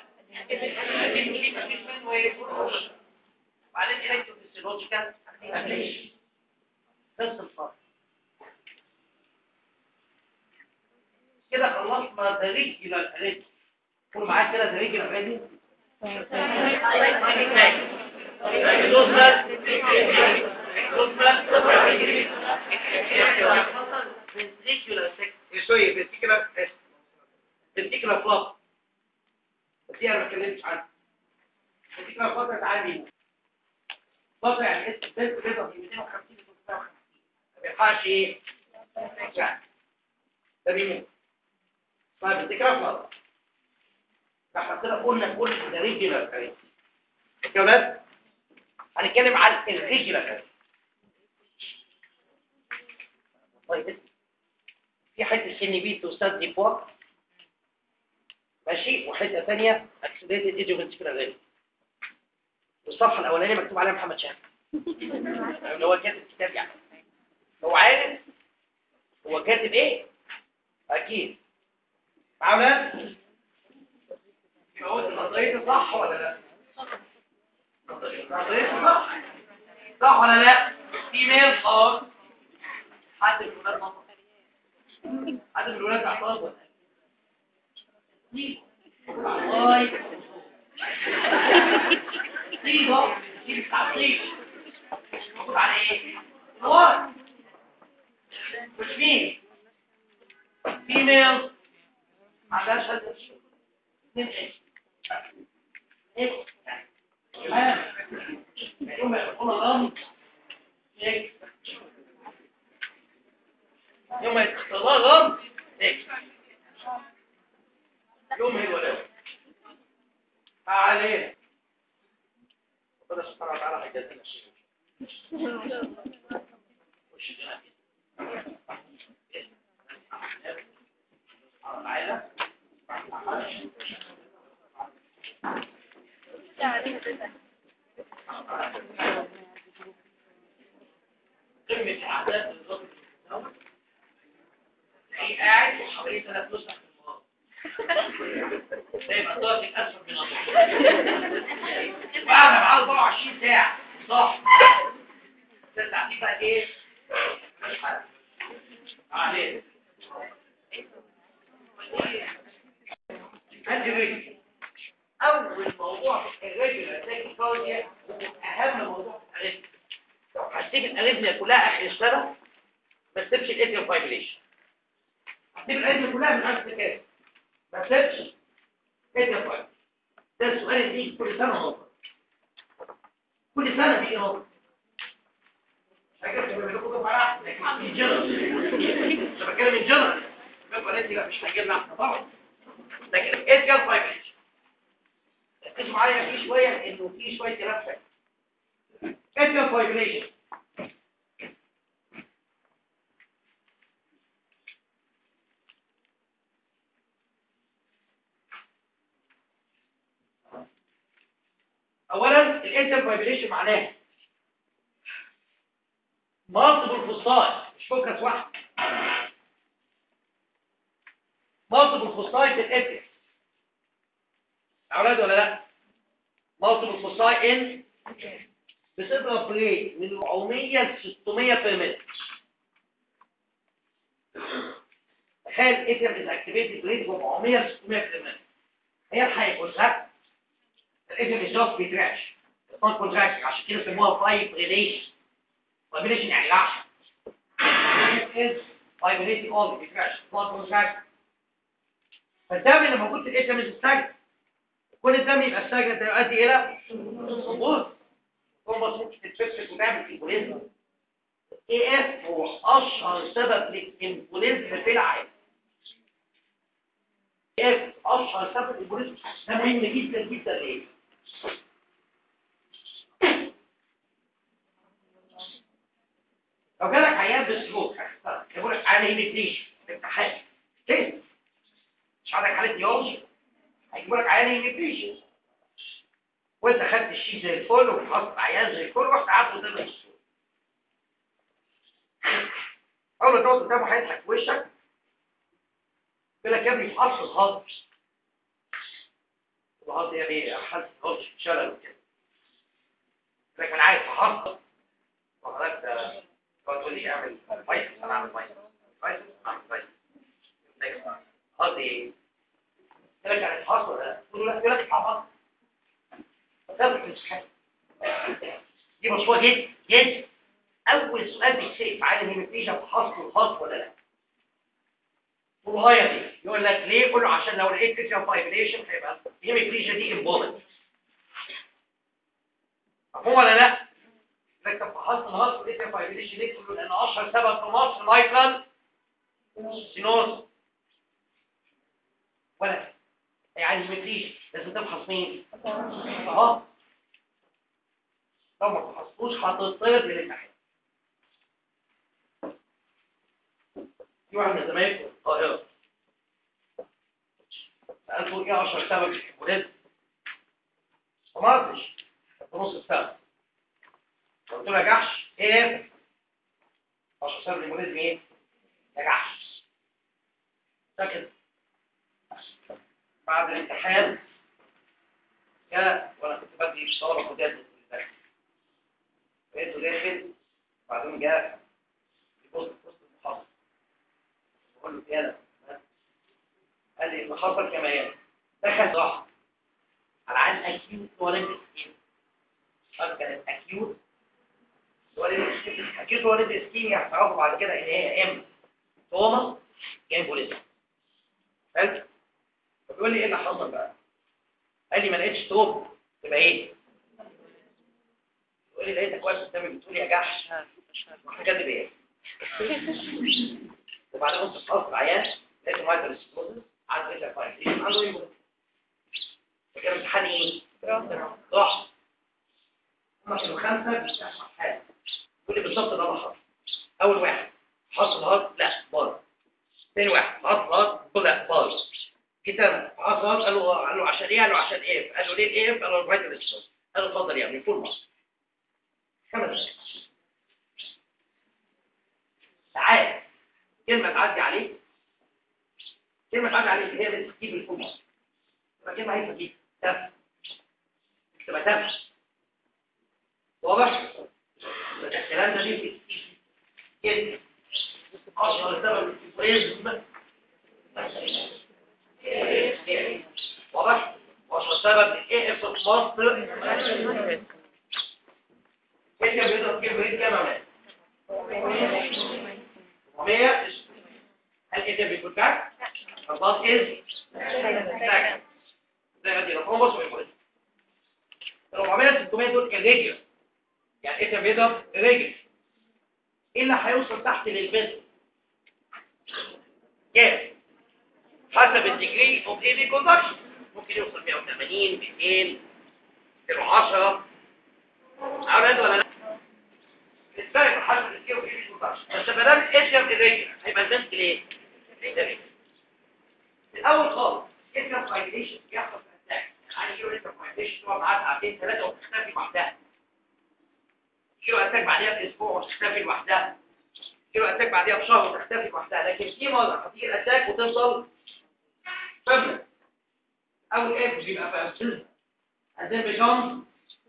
بعدين الكتروفيسيولوجيكال ابليشن نفس الفرق كده خلصنا دريج الى الريتم قولوا معايا كده دريج الى الريتم شويه بالتكلة بالتكلة فلاط دي انا ما اتكلمتش عنها بالتكلة فلاط تعالي فلاط يعني اسم بنت بيضة في مئتين وخمسين ثلاثمية وخمسين ما بيلحقش ايه يعني ده بيموت طيب بالتكلة فلاط احنا كده قلنا كل ده ريجولار كاريس يا ولاد هنتكلم عن الريجولار كاريس طيب في حته سن بي توصل دي فوق ماشي، وحته ثانيه اكسيديتد ايديوفنتيكولار رينج. والصفحه الاولانيه مكتوب عليها محمد شاهد اللي هو كاتب كتاب يعني، هو عارف هو كاتب ايه اكيد. معانا يقول النظريه صح ولا لا؟ النظريه صح صح ولا لا؟ ايميل خاص حد من الولاد نظر، حد من الولاد اعترض ولا ايه؟ والله دي بقى دي التعطيل موجود على ايه؟ هو مش مين فيميل عندهاش هذا الشيء اثنين ايه ايه ها يوم يكون الامر ايه يوم يتخطى غلط ايه يوم هي الولاء عليه ربنا سبحانه وتعالى هيجازينا الشيء وش ده عائلة قمة أعداد بالضبط هي قاعد وحوالي ثلاث نسخ في الماضي ده يبقى طاقة أسفل من الأرض وقعنا معاه أربعة وعشرين ساعة صح ده تعطيه بقى إيه؟ مش حاجة عليه هنجي أول موضوع في الرجل هتلاقي كارديا أهم موضوع في الرجل هتسيب الأريثميا كلها آخر السنة ما تسيبش الاتريال فايبريشن هتسيب الأريثميا كلها من آخر السنة ما تسيبش الاتريال فايبريشن ده السؤال اللي بيجي كل سنة نقطة كل سنة بيجي نقطة فاكر لما بنقول فرح من جنرال لما بتكلم من جنرال بيبقى انت لا مش هيجيبنا احنا طبعا لكن الاتريال فايبريشن ركزوا معايا في شوية انه في شوية تلفت اتريال فايبريشن اولا الاتريال فايبريشن معناه مالتيبل فوسايت مش فوكس واحد مالتيبل فوسايت الاتريال اولاد ولا لا مالتيبل فوسايت ان بتضرب ريت من أربعمية ل ستمية في المية تخيل اتريال اكتيفيتد ريت أربعمية ل ستمية في المية هي الحقيقه بص الاتريال مش جاست بيتراش نون كونتراكت عشان كده سموها فايب ريليشن فايبريشن يعني العشق is vibrating all the crash not contract فالدم اللي موجود في الاتريال مش مستجد كل الدم يبقى استجد يؤدي الى ثرومبوز ثرومبوز ممكن تتفكك وتعمل امبوليزم اي اف هو اشهر سبب للامبوليزم في العالم اي اف اشهر سبب للامبوليزم ده مهم جدا جدا ليه لو جالك عيان بالسلوك يقول لك انا هيميتيش امتحان كده مش عندك حاله يوم هيقول لك عيان هيميتيش وانت خدت الشيء زي الفل وحطيت عيان زي الفل ورحت قعدت قدام الدكتور اول ما تقعد قدامه هيضحك في وشك يقول لك يا ابني فحص الهضم الهضم يعني حالة الهضم شلل وكده لكن انا عايز فحص وحضرتك تقول لي اعمل فايت انا اعمل فايت فايت اعمل فايت قصدي لك يعني الفحص ولا تقول له لا يقول لك فحص دي مشروع جدا جدا اول سؤال بيتسال في عالم الهيماتيجا فحص الهضم ولا لا والغايه دي يقول لك ليه كله عشان لو لقيت اتريال فايبريشن هيبقى الهيماتيجا دي امبوليك مفهوم ولا لا لكن فحص الهضم والاتريال فايبريشن ليه كله لان اشهر سبب في مصر مايترال سينوز ولا يعني الهيماتيجا لازم تفحص مين اهو لو ما تفحصوش هتطرد من الامتحان في واحد من زمايلكم في القاهرة سألته ايه اشهر سبب الامبوليزم؟ فما ردش في نص السنة. قلت له يا جحش ايه؟ اشهر سبب الامبوليزم ايه؟ يا جحش. سكت. بعد الامتحان جاء وانا كنت بدي في طلبة جداد لقيته داخل بعدين جاء يبص في وسط المحاضرة بقول له يالا قال لي اللي حصل كما يالا دخل راح على عن اكيوت ولد اسكيم. قال كانت اكيوت ولد اسكيم. اكيوت ولد اسكيم هتعرفوا بعد كده ان هي ام توما جايب بوليس. حلو. فبيقول لي ايه اللي حصل بقى؟ قال لي ما لقيتش توب تبقى ايه؟ يقول لي لقيتك واقف قدامي بتقول يا جحش واحنا كاتب ايه؟ وبعدين قمت في قصر عيان لقيت مايتر السكوزس عنده ايه فايل عنده ايه؟ فكان امتحان ايه؟ راح هما كانوا خمسه بيشتغلوا حاجه يقول لي بالظبط ده اللي حصل. اول واحد حصل هارد لا بار. ثاني واحد حصل هارد لا بار. جيت انا حصل هارد قال له قال له عشان ايه؟ قال له عشان ايه؟ قال له ليه ايه؟ قال له مايتر السكوزس. قال له اتفضل يا ابني فول مارك. خمس ساعات كلمة تعدي عليك كلمة تعدي عليك هي اللي تجيب الفول تبقى كلمة هي تجيب تفس تبقى تفس واضح؟ الكلام ده ليه كلمة أشهر سبب الفريزم واضح؟ وأشهر سبب الايه اف في مصر كلمة بيضرب كلمة كام ومية هل كده بيكون باك؟ الضغط إز باك زي ما دي رقم بص ويقول أربعمية ستمية دول كريجل يعني إيه بيضرب ريجل إيه اللي هيوصل تحت للبيت؟ كام؟ حسب الديجري أوف إيه بي كوندكشن ممكن يوصل مية وثمانين ميتين ميتين وعشرة عارف ولا لا؟ الفرق حسب الديجري أوف إيه بي كوندكشن بس ما دام إيش الريجل هيبقى البيت ليه؟ الأول خالص اسم فايليشن بيحصل في الأتاك يعني كيلو اسم فايليشن تقعد معاها ساعتين ثلاثة وتختفي لوحدها كيلو أتاك بعديها بأسبوع وتختفي لوحدها كيلو أتاك بعديها بشهر وتختفي لوحدها لكن في مرة هتيجي الأتاك وتفضل فبلة أول إيه بيبقى في أبسلها أزين بيكون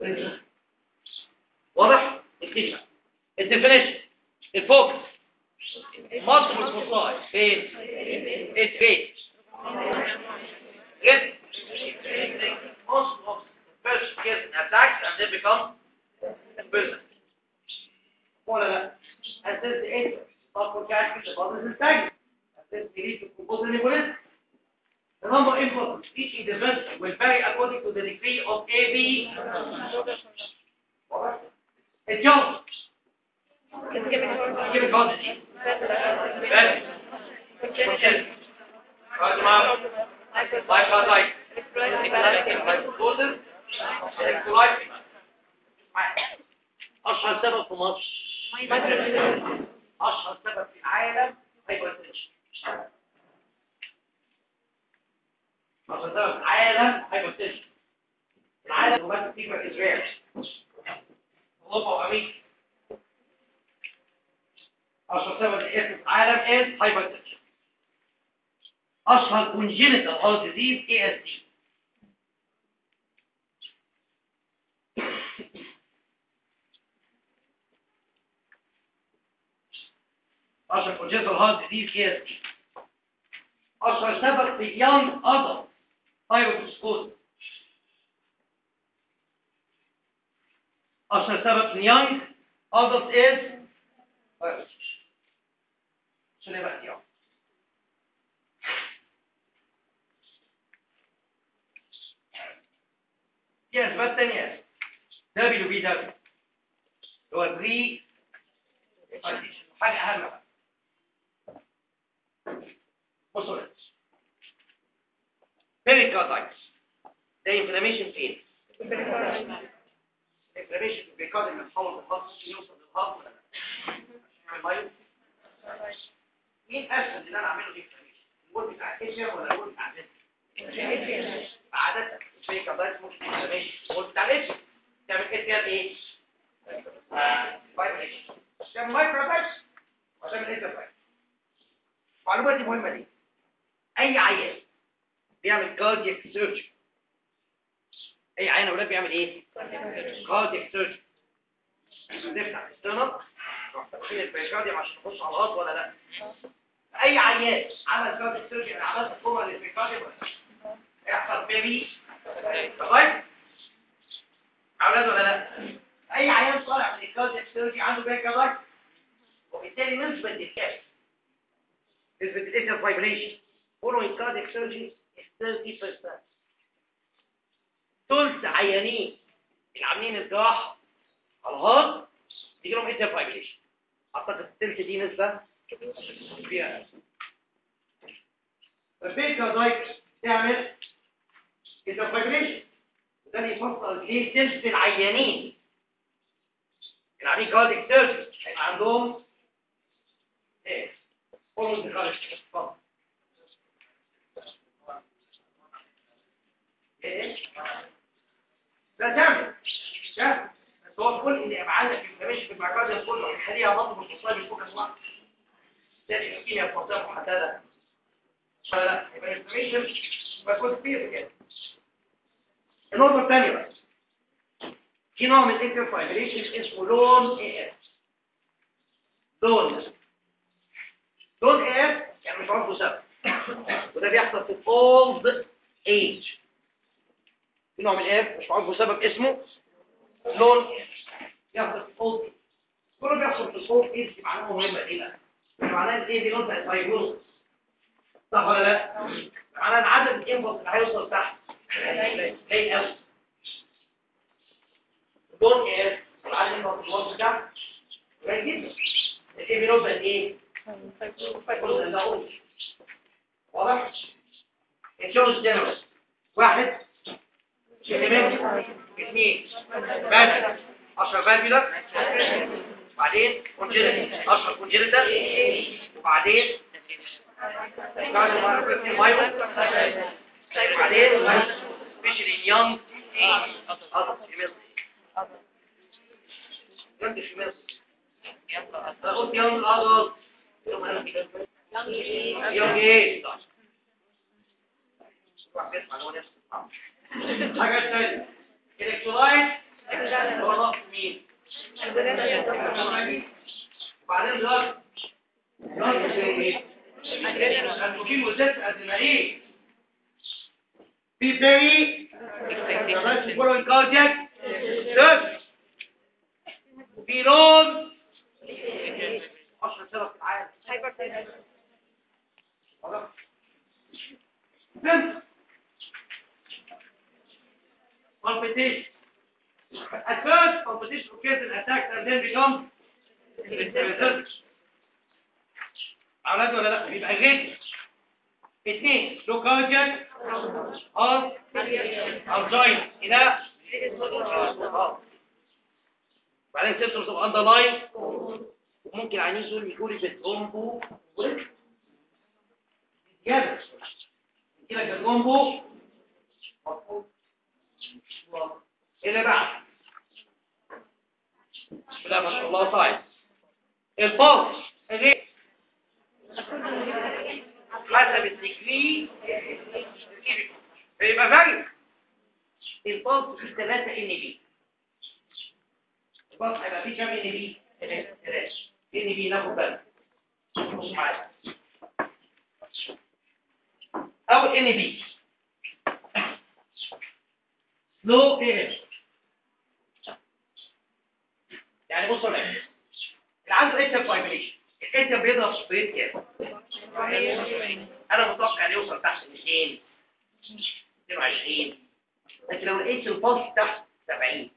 واضح؟ الكلمة الديفينيشن الفوكس مصر والفصائل فين؟ الفيت Yes. Most of the first cases attacks and they become person. ولا لا؟ And then the answer. Not catch the body is stagnant. And then we need to compose an embolism. The number of impulses each individual will vary according to the degree of A B. It's yours. Give it quantity. Better. Which is? Right now. Like how like electrolysis electrolysis أشهر سبب في مصر أشهر سبب في العالم هايبرتنشن أشهر سبب في العالم هايبرتنشن العالم روماتيك فيبر إسرائيل أوروبا وأمريكا أشهر سبب في العالم إيه هايبرتنشن أشهر congenital heart disease A S D أشهر congenital heart disease A S D أشهر سبب في young adult thyroid أشهر سبب في young adult is thyroid شنو بقى اليوم في أسباب تانية دبليو بي دبليو هو بري حاجة أهم بقى بصوا بيريكاردايتس ده انفلاميشن فين؟ انفلاميشن بيكاد من حول الهضم يوصل للهضم ولا لا؟ مين أسهل إن أنا أعمله انفلاميشن؟ الوول بتاع الكيشن ولا الوول بتاع الجسم؟ عادة الفيكا دايت ممكن تعمل قلت تعمل تعمل كده ايه؟ فايبريشن تعمل مايكرو دايت وتعمل انترفايت. معلومات مهمة دي. اي عيان بيعمل كاردياك سيرجري، اي عيان اولاد بيعمل ايه؟ كاردياك سيرجري. نفتح السنة تخيل البريكارديوم عشان تخش على الارض ولا لا؟ اي عيان عمل كاردياك سيرجري، انا عملت فورمه للبريكارديوم ولا لا؟ هيحصل بيبي طيب اولاد ولا لا؟ اي عيان طالع من الكاردياك سيرجري عنده بريكارديوم، وبالتالي نسبه الكاس نسبه الانتر فايبريشن following cardiac surgery is thirty percent. ثلث عيانين اللي عاملين الجراحه على الهارت يجي لهم انتر فايبريشن. اعتقد الثلث دي نسبه كبيره. البريكارديوم تعمل انتر فايبريشن، وده اللي يفسر ليه ثلث العيانين اللي عاملين كاردياك سيرجري هيبقى عندهم ايه؟ فولوز خارج اتفضل. ايه؟ لا تعمل ده بس هو كل اللي ابعادك في المعقد كله هيخليها برضه مش مصايب الفوكس واحد. ده الكيمياء بتوصل محدده. فلا يبقى الانفورميشن بيكون كبير كده. النقطه الثانيه بقى في نوع من الانتر فايبريشن اسمه لون اي اف. لون لون اي اف يعني مش عارفه سبب، وده بيحصل في اولد ايج. في نوع من الاي اف مش عارفه سبب اسمه لون اي اف يحصل في اولد. كله بيحصل في اولد ايج. معناه مهمه ايه بقى؟ معناه ايه دي لون الفايبروز صح ولا لا؟ معناه ان عدد الانبوت اللي هيوصل تحت قليل قوي. لون اي اف عدد الانبوت اللي وصل تحت قليل جدا. الايه بينوصل ايه؟ فايبروز ده اولد. واضح؟ الشغل جنرال واحد شيلمنت اثنين فالف عشرة فالفيولر وبعدين كونجينيتال عشرة كونجينيتال وبعدين وبعدين سبيشال يونج ادلت فيميل يونج فيميل قلت يونج ادلت يونج ايه حاجة ثانية الكترولايت هو نقص مين؟ وبعدين ضغط ضغط ايه؟ الأنفوكين وزيت أدنائي في بيري بس يقولوا الكاردياك سيرف في لون عشرة سنة في العالم واضح؟ فهمت؟ palpitation. At first, palpitation occurs in attacks and then becomes resistance. أولاد ولا لا؟ يبقى غير اثنين لو كاردياك أو أرجاين إلى بعدين symptoms of underlying وممكن عينين دول يقولوا بالأمبو زيادة كده كالأمبو اللي بعد لا ما شاء الله طيب البلس غير حسب الديجري يبقى فارق البلس في ثلاثة ان بي. البلس هيبقى فيه كام ان بي؟ ثلاثة ان بي. ناخد بالك بص معايا اول ان بي لو ايه يعني بصوا معايا اللي عنده انتر فايبريشن الانتر بيضرب سبريت كام؟ انا متوقع ان يوصل تحت اثنين اثنين وعشرين لكن لو لقيت البلس تحت سبعين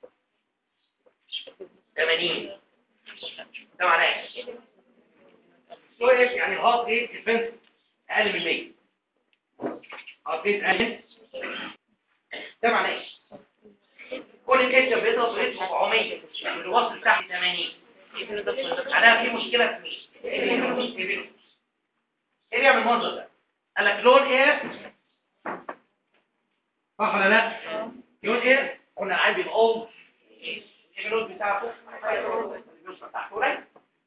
ثمانين ده معناه ايه؟ لو ايه يعني الهارت ريت ديفنس اقل من مية هارت ريت اقل ده معناه ايه؟ كل الانتر بيضرب ريت أربعمية اللي وصل تحت ثمانين انا في مشكله في مين؟ ايه بيعمل المنظر ده؟ قال لك لون ايه يقول ايه؟ قلنا العين بيبقى اول الجلوس بتاعته الجلوس بتاعته قليل.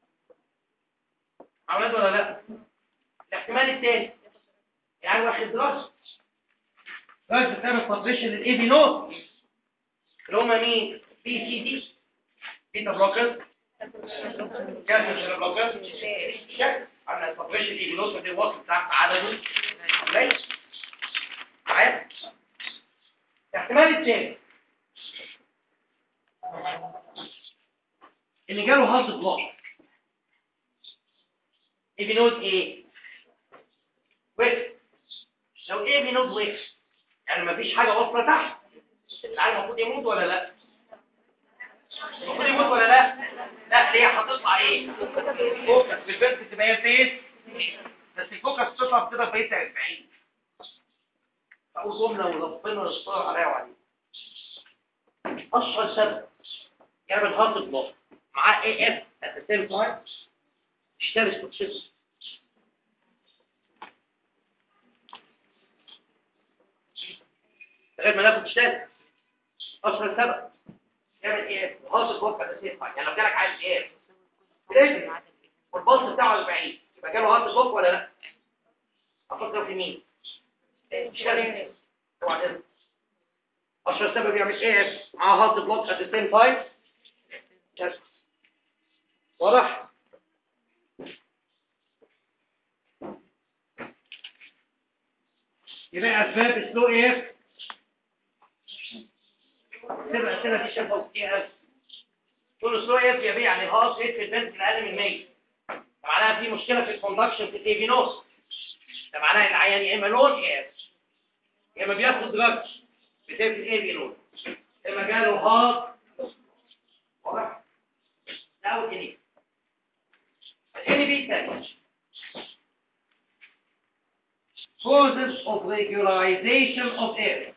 عملت ولا لا؟ الاحتمال الثاني يعني واخد دراسه دراسه بتعمل سبريشن للاي بي نوت اللي هم مين؟ بي سي دي بيتا بلوكر كالسيوم بلوكر شك عمل سبريشن الاي بي نوت اللي الوصف بتاعته عدده قليل. معايا؟ الاحتمال الثاني اللي جاله هارت بلوك اي بي نوت ايه؟ وقف. لو ايه بي نوت وقف يعني مفيش حاجه واصله تحت العيل المفروض يموت ولا لا؟ المفروض يموت ولا لا؟ لا ليه هتطلع ايه؟ فوكس في البنت تبقى هي فين؟ بس الفوكس تطلع كده في أربعين. اقول جمله وربنا يستر عليا وعليك. اشهر سبب جاب الهارت بلوك معاه اي اف اساسين تايم اشتري توكسيس غير ما ناخد اشتري. اشهر سبب يعمل ايه؟ الهارت بلوك اساسين تايم يعني لو جالك عايز ايه؟ رجل والبلس بتاعه أربعين يبقى جاله هارت بلوك ولا لا؟ افكر في مين؟ اشتري طبعا. اشهر سبب يعمل ايه؟ معاه هارت بلوك اساسين تايم واضح؟ يبقى اسباب سلو ايه؟ تبقى السنه دي شافه كتير. تقول سلو ايه يا بيه يعني الهارت ريت في البنت اقل من مية. ده معناها في مشكله في الكوندكشن في الايفينوس. ده معناها العيان يا اما لون ايه يا اما بياخد دراج بتاعت الايفينوس يا اما جاله هارت. واضح؟ ده اول كلمه. الان بي تاني causes of regularization of air.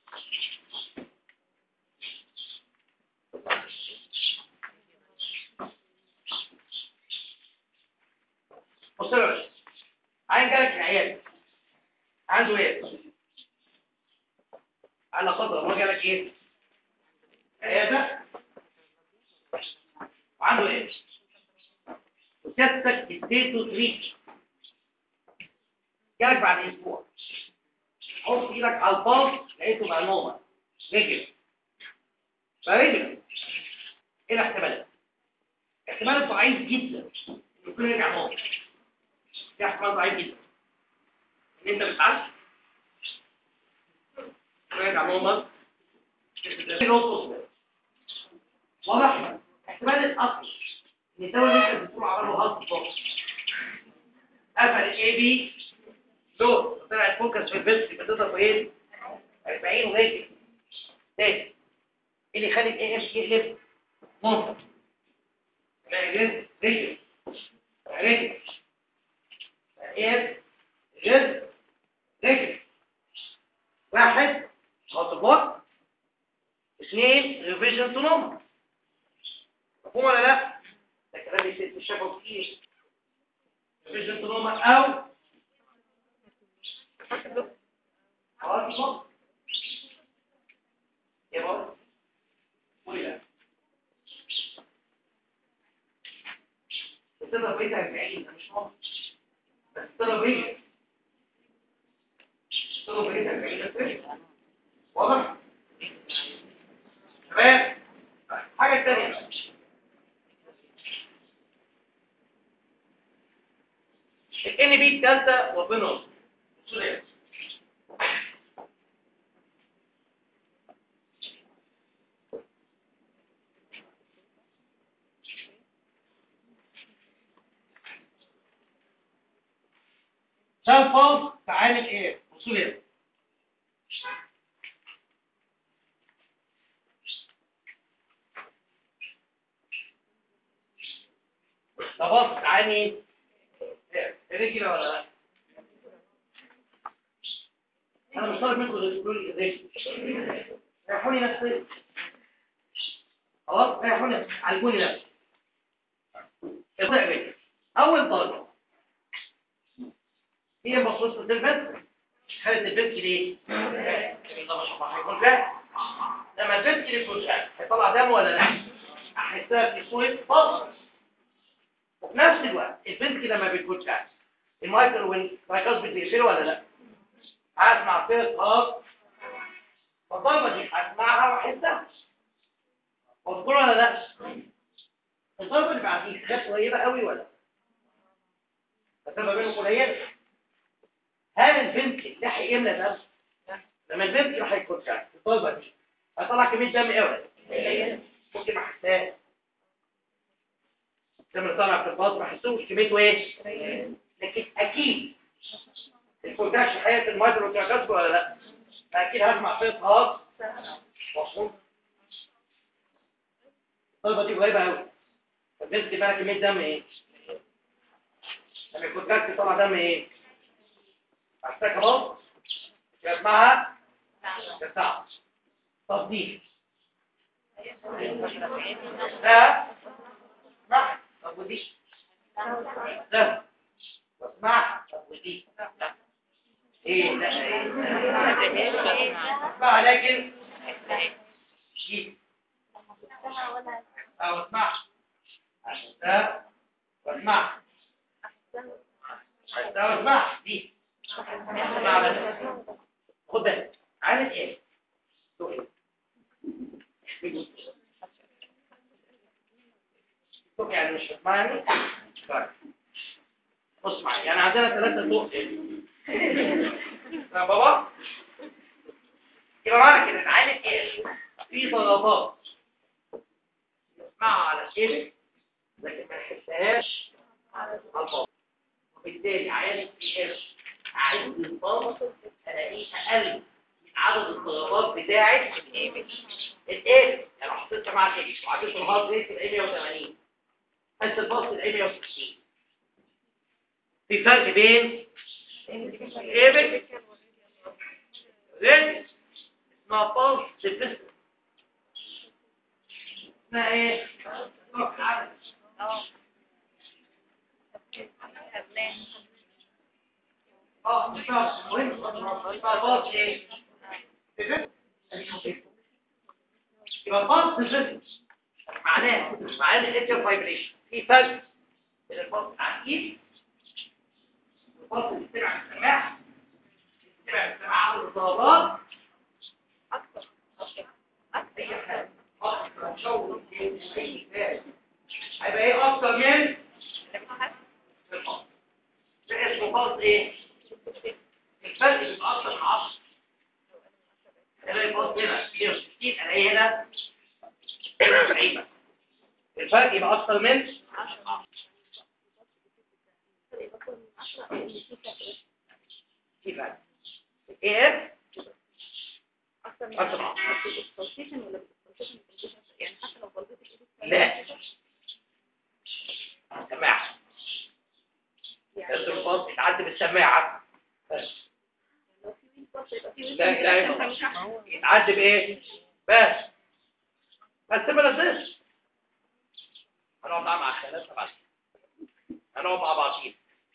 بص يا باشا عين جالك العيال عنده ايه؟ على قدر ما جالك ايه؟ عيادة وعنده ايه؟ وكاتك اديته تريك جالك بعد اسبوع حط ايدك على الباص لقيته بقى نومه رجل فرجل. ايه الاحتمالات؟ احتمال ضعيف جدا يمكن يرجع نومه. في احتمال ضعيف جدا ان انت بتعالج يرجع نومه. واضح؟ احتمال الاصل ان الدواء اللي انت بتقول عمله هارت بلوك قفل الاي بي دول طلع الفوكس في البنت بتضرب ايه؟ أربعين ورجل تاني. ايه اللي يخلي الاي اف يقلب؟ ممكن رجل رجل رجل ايه؟ رجل رجل. واحد هارت بلوك اثنين ريفيجن تو نورمال. مفهوم ولا لا؟ ده كلام يصير في الشفا كتير. ريفيجن تو نورمال او هارت بلوك. يا بابا قولي لا تضرب بيتها أربعين ده مش ممكن. بس تضرب بيتها تضرب بيتها أربعين ده فرق. واضح؟ تمام. حاجة تانية الان بي الثالثة وبينهم سوريا. سالفاز تعالج ايه؟ سوريا. طب تعالي رجل ولا لا؟ انا مش طالب منكم تقولوا لي الرجل. ريحوني نفسي. خلاص ريحوني عالجوني نفسي. الرجل اول درجه هي مخصوصه البنت. خدت البنت ليه؟ ده مش هيكون فيها لما البنت اللي بتنشأ هيطلع دم ولا لا؟ احسها في صوره فضل. وفي نفس الوقت البنت لما بتنشأ المايكرو والمايكروس بتقفله ولا لا؟ هسمع فيها خلاص فالضربه دي هسمعها واحسها. مذكور ولا لا؟ الضربه اللي بعديها كانت قريبه قوي ولا؟ المسافه بينهم قليله. هل البنت لحق يملى دم؟ لما البنت راح يكون كده الضربه دي هطلع كميه دم قوي ممكن ما احسهاش. لما طلع في الباص ما احسوش كميته ايه؟ لكن اكيد الكونتاكت حياه المايكرو تراكات ولا لا؟ اكيد هسمع فيه خلاص مظبوط. الضربه دي قريبه قوي. البنت بقى كميه دم ايه؟ لما الكونتاكت طلع دم ايه؟ محتاج خلاص يسمعها تسعة تصديق لا اسمع طب ودي لا اسمع طب ودي ايه لا ايه اسمع لكن شيء او اسمع لا واسمع لا واسمع دي اسمع بس خد بالك عارف ايه سؤال طب يعني مش هتسمعني طيب بص معايا يعني عندنا ثلاثه طرق يا بابا يبقى معنى كده عارف ايه في ضربات اسمعها على الشيء لكن ما يحسهاش على البابا وبالتالي عارف ايه عايز البابا الاقيه اقل عدد الضربات بتاعت الايه يعني حطيتها مع الايه وعديت الهارد ريت ال مية وثمانين بس الباص ال مية وستين. في فرق بين ايه ريت اسمها باص سيبس اسمها ايه اه اه مش مهم باص ايه يبقى البلس ريزم معناه معناه الانتر فايبريشن. في فرق بين البلس العكيس والبلس اللي بتتبع السماع بتتبع السماع عدد الضربات اكثر اكثر اكثر شغل هيبقى ايه اكثر من البلس ده اسمه بلس ايه؟ الفرق بيبقى اكثر من عشرة. الاقي الباص هنا مية وستين الاقي هنا سبعين. الفرق يبقى اكتر من عشرة. في فرق ايه اف اكتر من عشرة يعني حتى لو ضربت لا سماعه لازم الباص يتعدي بالسماعه بس لا لا يتعدي بايه بس بس ما لازمش هنقعد مع الخالات طبعا هنقعد مع بعضين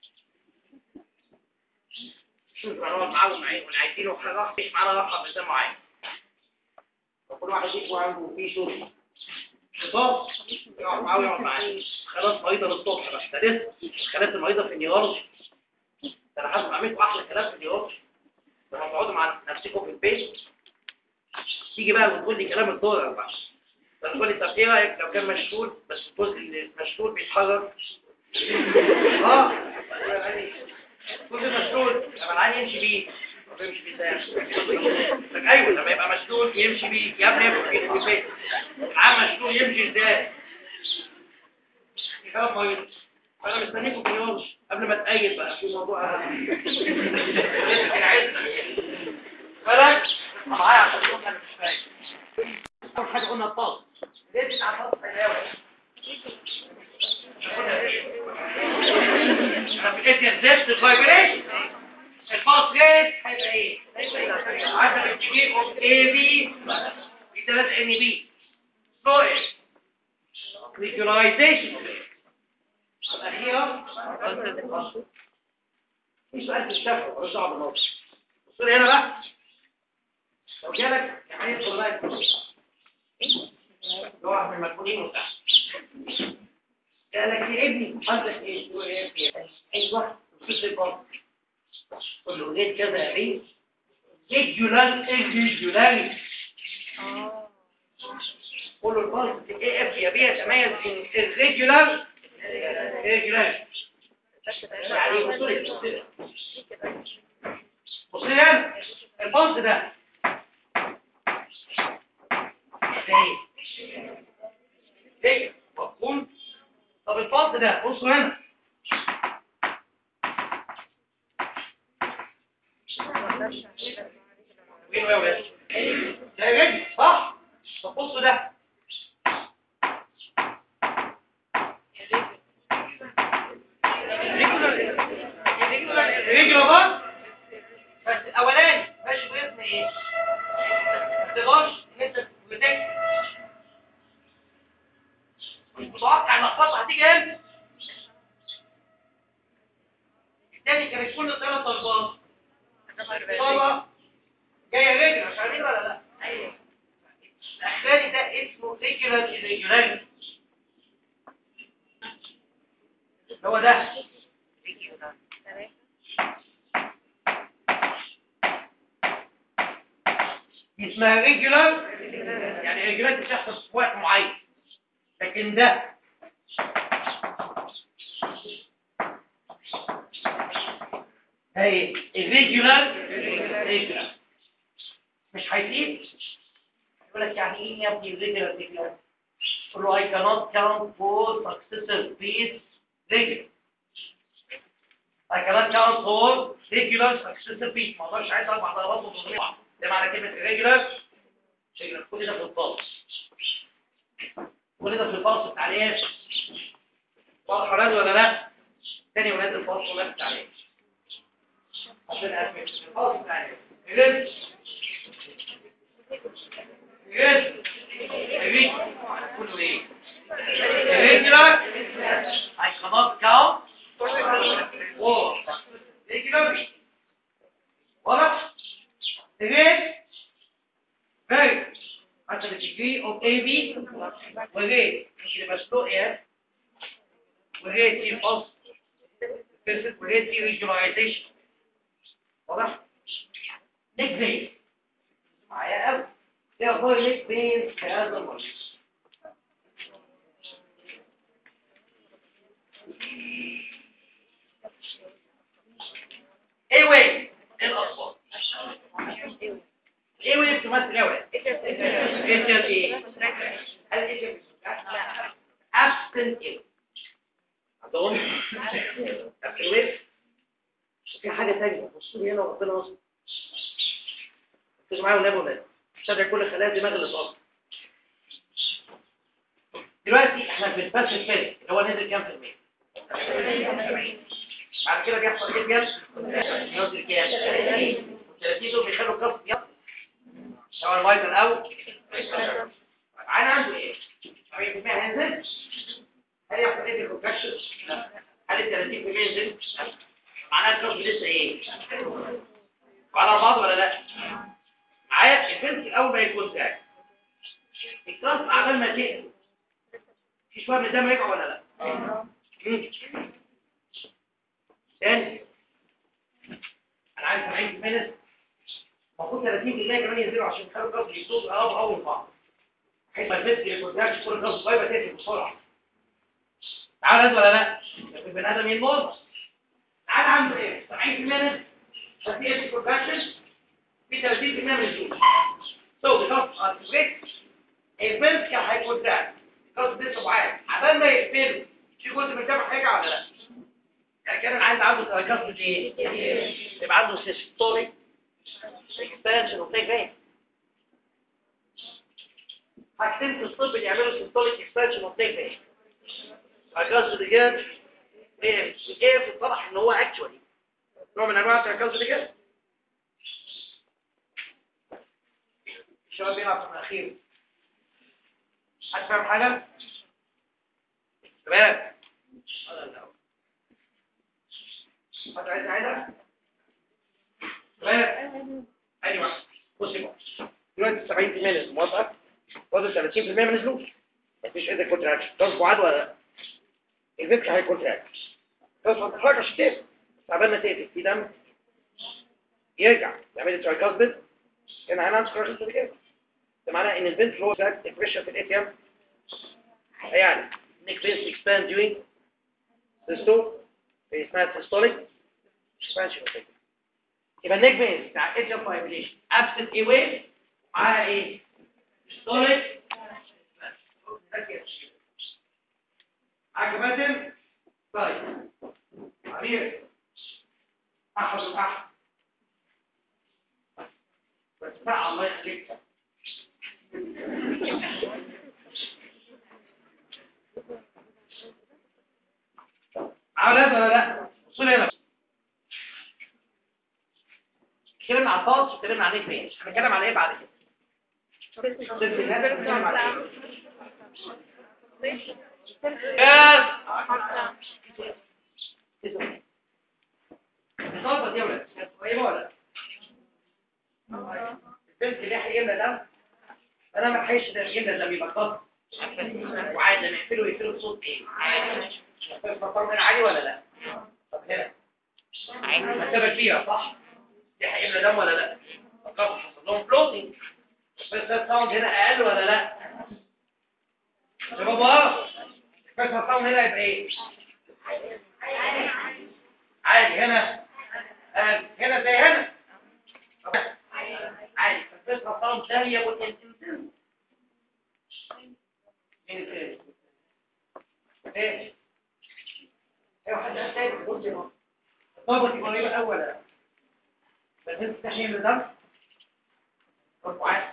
شوف هنقعد معاهم معين ونعيدينه حاجه مش معانا رقم مثلا معين كل واحد يجيبه عنده فيه شغل خلاص يقعد معاه ويقعد معاه خلاص مريضه للصبح بس ده لسه الخالات المريضه في النيورولوجي ده انا حاسس عملت احلى كلام في النيورولوجي لما تقعدوا مع نفسكم في البيت تيجي بقى وتقول لي كلام الدور بقى تقول لي طب ايه رايك لو كان مشلول بس الجزء اللي مشلول بيتحرك اه الجزء مشلول لما العين يمشي بيه ما يمشي بيه ازاي ايوه لما يبقى مشلول يمشي بيه يا ابني في البيت العين مشلول يمشي ازاي كلام طيب انا مستنيكم في اليوم قبل ما تقيد بقى في موضوع اهم فلا معايا عشان يوم انا مش فاهم اول حاجه قلنا الطاقه ليه بتاع الطاقه تجاوز طب ايه الزفت الفايبريشن الباص ريت هيبقى ايه عشرة جي اوف اي بي في ثلاثة ان بي سويل ريجولايزيشن الأخيرة في سؤال في الشفة ورجع بالنص بصوا هنا بقى لو جالك يعني يدخل بقى اللي هو واحد من المدفونين وبتاع. قال لك يا ابني حضرتك ايه؟ تقول ايه يا ابني؟ ايوه بص الباص. قول له ليه كذا يا بيه؟ ريجولار ريجولار. اه قول له الباص ايه اف يا بيه يتميز بين الريجولار ريجولار. يعني بص لي بص لي هنا الباص ده ايه؟ ايه؟ مفهوم؟ طب الباص ده بصوا هنا وين يا ولاد؟ ده رجل صح؟ طب بصوا ده رجل باص بس الاولاني ماشي باسم ايه؟ ما تقدرش ان انت بتكتب مش متوقع ان الخطه هتيجي امتى؟ الثاني كان كل ثلاث ضربات طبعا جايه رجل مش عارفين ولا لا؟ ايوه الثاني ده اسمه ريجولار ريجولار هو ده اسمها ريجولار يعني ريجولار بتحصل في وقت معين لكن ده هي الريجولار ريجولار مش هيزيد يقول لك يعني ايه يا ابني الريجولار ريجولار قول له I cannot count for successive beats regular I cannot count for regular successive beats ما اقدرش عايز اربع ضربات وضربين ده معنى كلمه ريجولار ريجولار كل ده في الباص كل ده في الباص التعليقات واضح ولاد ولا لا تاني ولاد الباص ولاد التعليقات عشان أفهم الباص التعليقات ريجولار ريجولار كله ايه ريجولار I cannot count for regular واضح ريجولار very at the degree of A B وغير مش اللي بسلوق ايه وغير في الفصل وغير في ريجولاريزيشن واضح نكزي معايا قوي ايه اخبار ليك بين في هذا المرض ايه وين ايه الاخبار ايه وين بتمثل ايه وين ايه ايه هل ايه absent ايه اظن ايه في حاجه ثانيه بصوا لي هنا وربنا وصل ركزوا معايا ولا ولا تابع كل خلايا الدماغ اللي صار دلوقتي احنا في الفاس الثاني اللي هو نزل كام في المية بعد كده بيحصل ايه بجد نزل كام ثلاثين دول بيخلوا الكف يطلع سواء المايتر او انا عنده ايه سبعين في المية هينزل هل يحصل ايه بالكونكشن هل ال ثلاثين في المية ينزل معناها الكف لسه ايه وعلى بعض ولا لا معايا البنت الاول ما يكون ده الكف عمال ما تقل في شويه من الدم يقع ولا لا تاني انا عايز سبعين في المية المفروض ثلاثين في المية كمان ينزلوا عشان يخلوا الكف يصوص اول اول بعض حيث ما البنت اللي كنت كل الكف صغيره تقفل بسرعه تعال ولا لا البني ادم يموت تعال عنده ايه سبعين في المية بس ايه الكونكشن في ثلاثين في المية من الجيوش سو بيكاس ارتفيت البنت كان هيكون ده بيكاس لسه معاه عبال ما يقفلوا في جزء من الدم هيرجع ولا لا يعني كان عايز عنده بيكاس ايه يبقى عنده سيستوليك اكسبانشن وتيك فين حاجتين في الطب بيعملوا سيستوليك اكسبانشن وتيك فين بيكاس رجال ايه ايه اتضح ان هو اكشوالي نوع من انواع البيكاس رجال الشباب بيلعب في الأخير حد فاهم حاجة؟ شباب هذا الأول حد عايز حاجة؟ شباب أي واحد بصي بقى دلوقتي سبعين في المية موافقة وده ثلاثين في المية ما نزلوش مفيش ايدك كونتراكشن ضغط بعاد ولا لا الفكره هي كونتراكشن بس ما تتحركش كده تعبان ما تقفل في دم يرجع يعمل ترايكاسبيد هنا هنعمل كونتراكشن كده ده معناه ان البنت فلو ده البريشر في الاي تي ام يعني neck veins expand during systole اسمها systolic expansion يبقى النيك veins بتاع اتش اف فايبريشن absent اي ويف معاها ايه systolic عجبتم طيب عبير احفظ الاحفظ بس بقى الله يخليك عاولاد ولا لا وصول هنا اتكلمنا عن الفاص واتكلمنا عن ايه فين هنتكلم على ايه بعد كده هنتكلم على ايه يس الخطوه دي ولا قريبه ولا البنت اللي هيجيبنا ده انا ما حيش ده يجيبنا ده بيبقى خط وعايز نقفله يقفله بصوت ايه عادي من عالي ولا لا طب هنا مرتبه كبيره صح دي هيجيبنا دم ولا لا فقط حصل لهم فلوتنج بس الساوند هنا اقل ولا لا شباب اه بس الساوند هنا يبقى ايه عادي هنا آه. هنا زي هنا عادي بس الساوند ده هي بوتنشال ايه ايه ايوه حد شايف بص هنا الضغط قريبه الاول بس انت تحيي الدم رفعات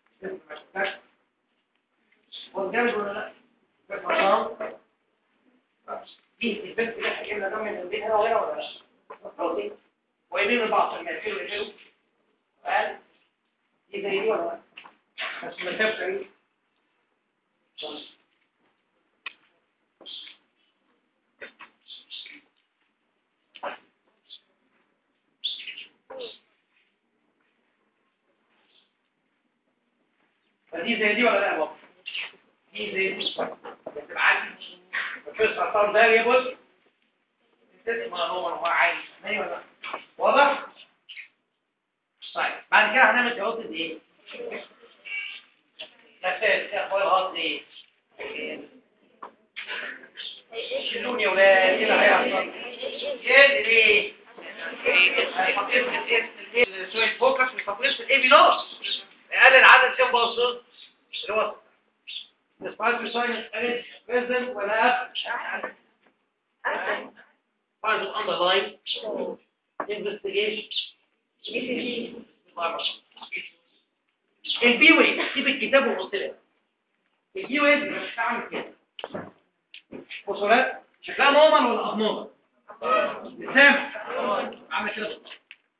والجامد ولا لا بس الضغط دي البنت اللي احنا جبنا دم من البيت هنا وهنا ولا لا ويمين البعض لما يقفلوا يقفلوا قال دي زي دي ولا لا بس ما تبقى ايه فدي زي دي ولا لا يا بابا دي زي دي تبقى عادي مفيش خطر ده يا بص تسمع هو هو عادي ايوه ولا واضح طيب بعد كده هنعمل جواب ايه نفس يا اخويا الغلط ايه شيلوني يا ولاد ايه اللي هيحصل ايه ليه هيحطيت في شويه فوكس وتطبيق الاي بي ناقص اقلل عدد كام باص اللي هو السبايك ساينس قالت بريزنت ولا اب بعد الاندرلاين انفستيجيشن البي وي سيب الكتاب وقلت لك البي وي مش هعمل كده وصلات شكلها نورمال ولا ابنورمال سامع عامل كده بالظبط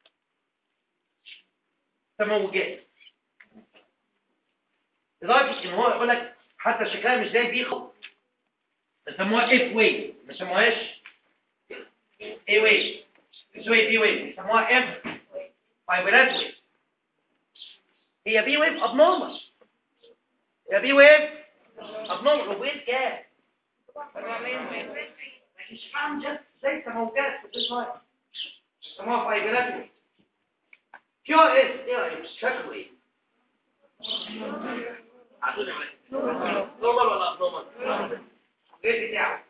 تموجات لدرجه ان هو يقول لك حتى شكلها مش زي البي خالص بيسموها اف وي ما بيسموهاش اي وي بيسموها بي وي بيسموها اف فايبرات وي هي بي ويف ابنورمال هي بي ويف ابنورمال ويف كام مش فاهم جد زي تموجات في الشويه بيسموها فايبرات وي كيو اس ايه شكله ايه نورمال ولا ابنورمال ايه بتاعه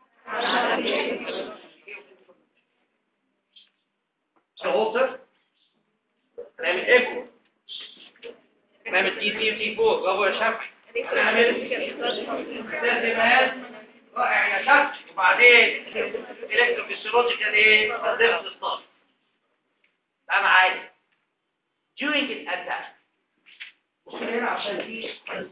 شغوطر نعمل ايكو نعمل تي تي تي فور برافو يا شفعي نعمل تسليمات رائع يا شفعي وبعدين الكتروفيسيولوجيكال ايه تقدير الستار ده معايا during an attack بص هنا عشان دي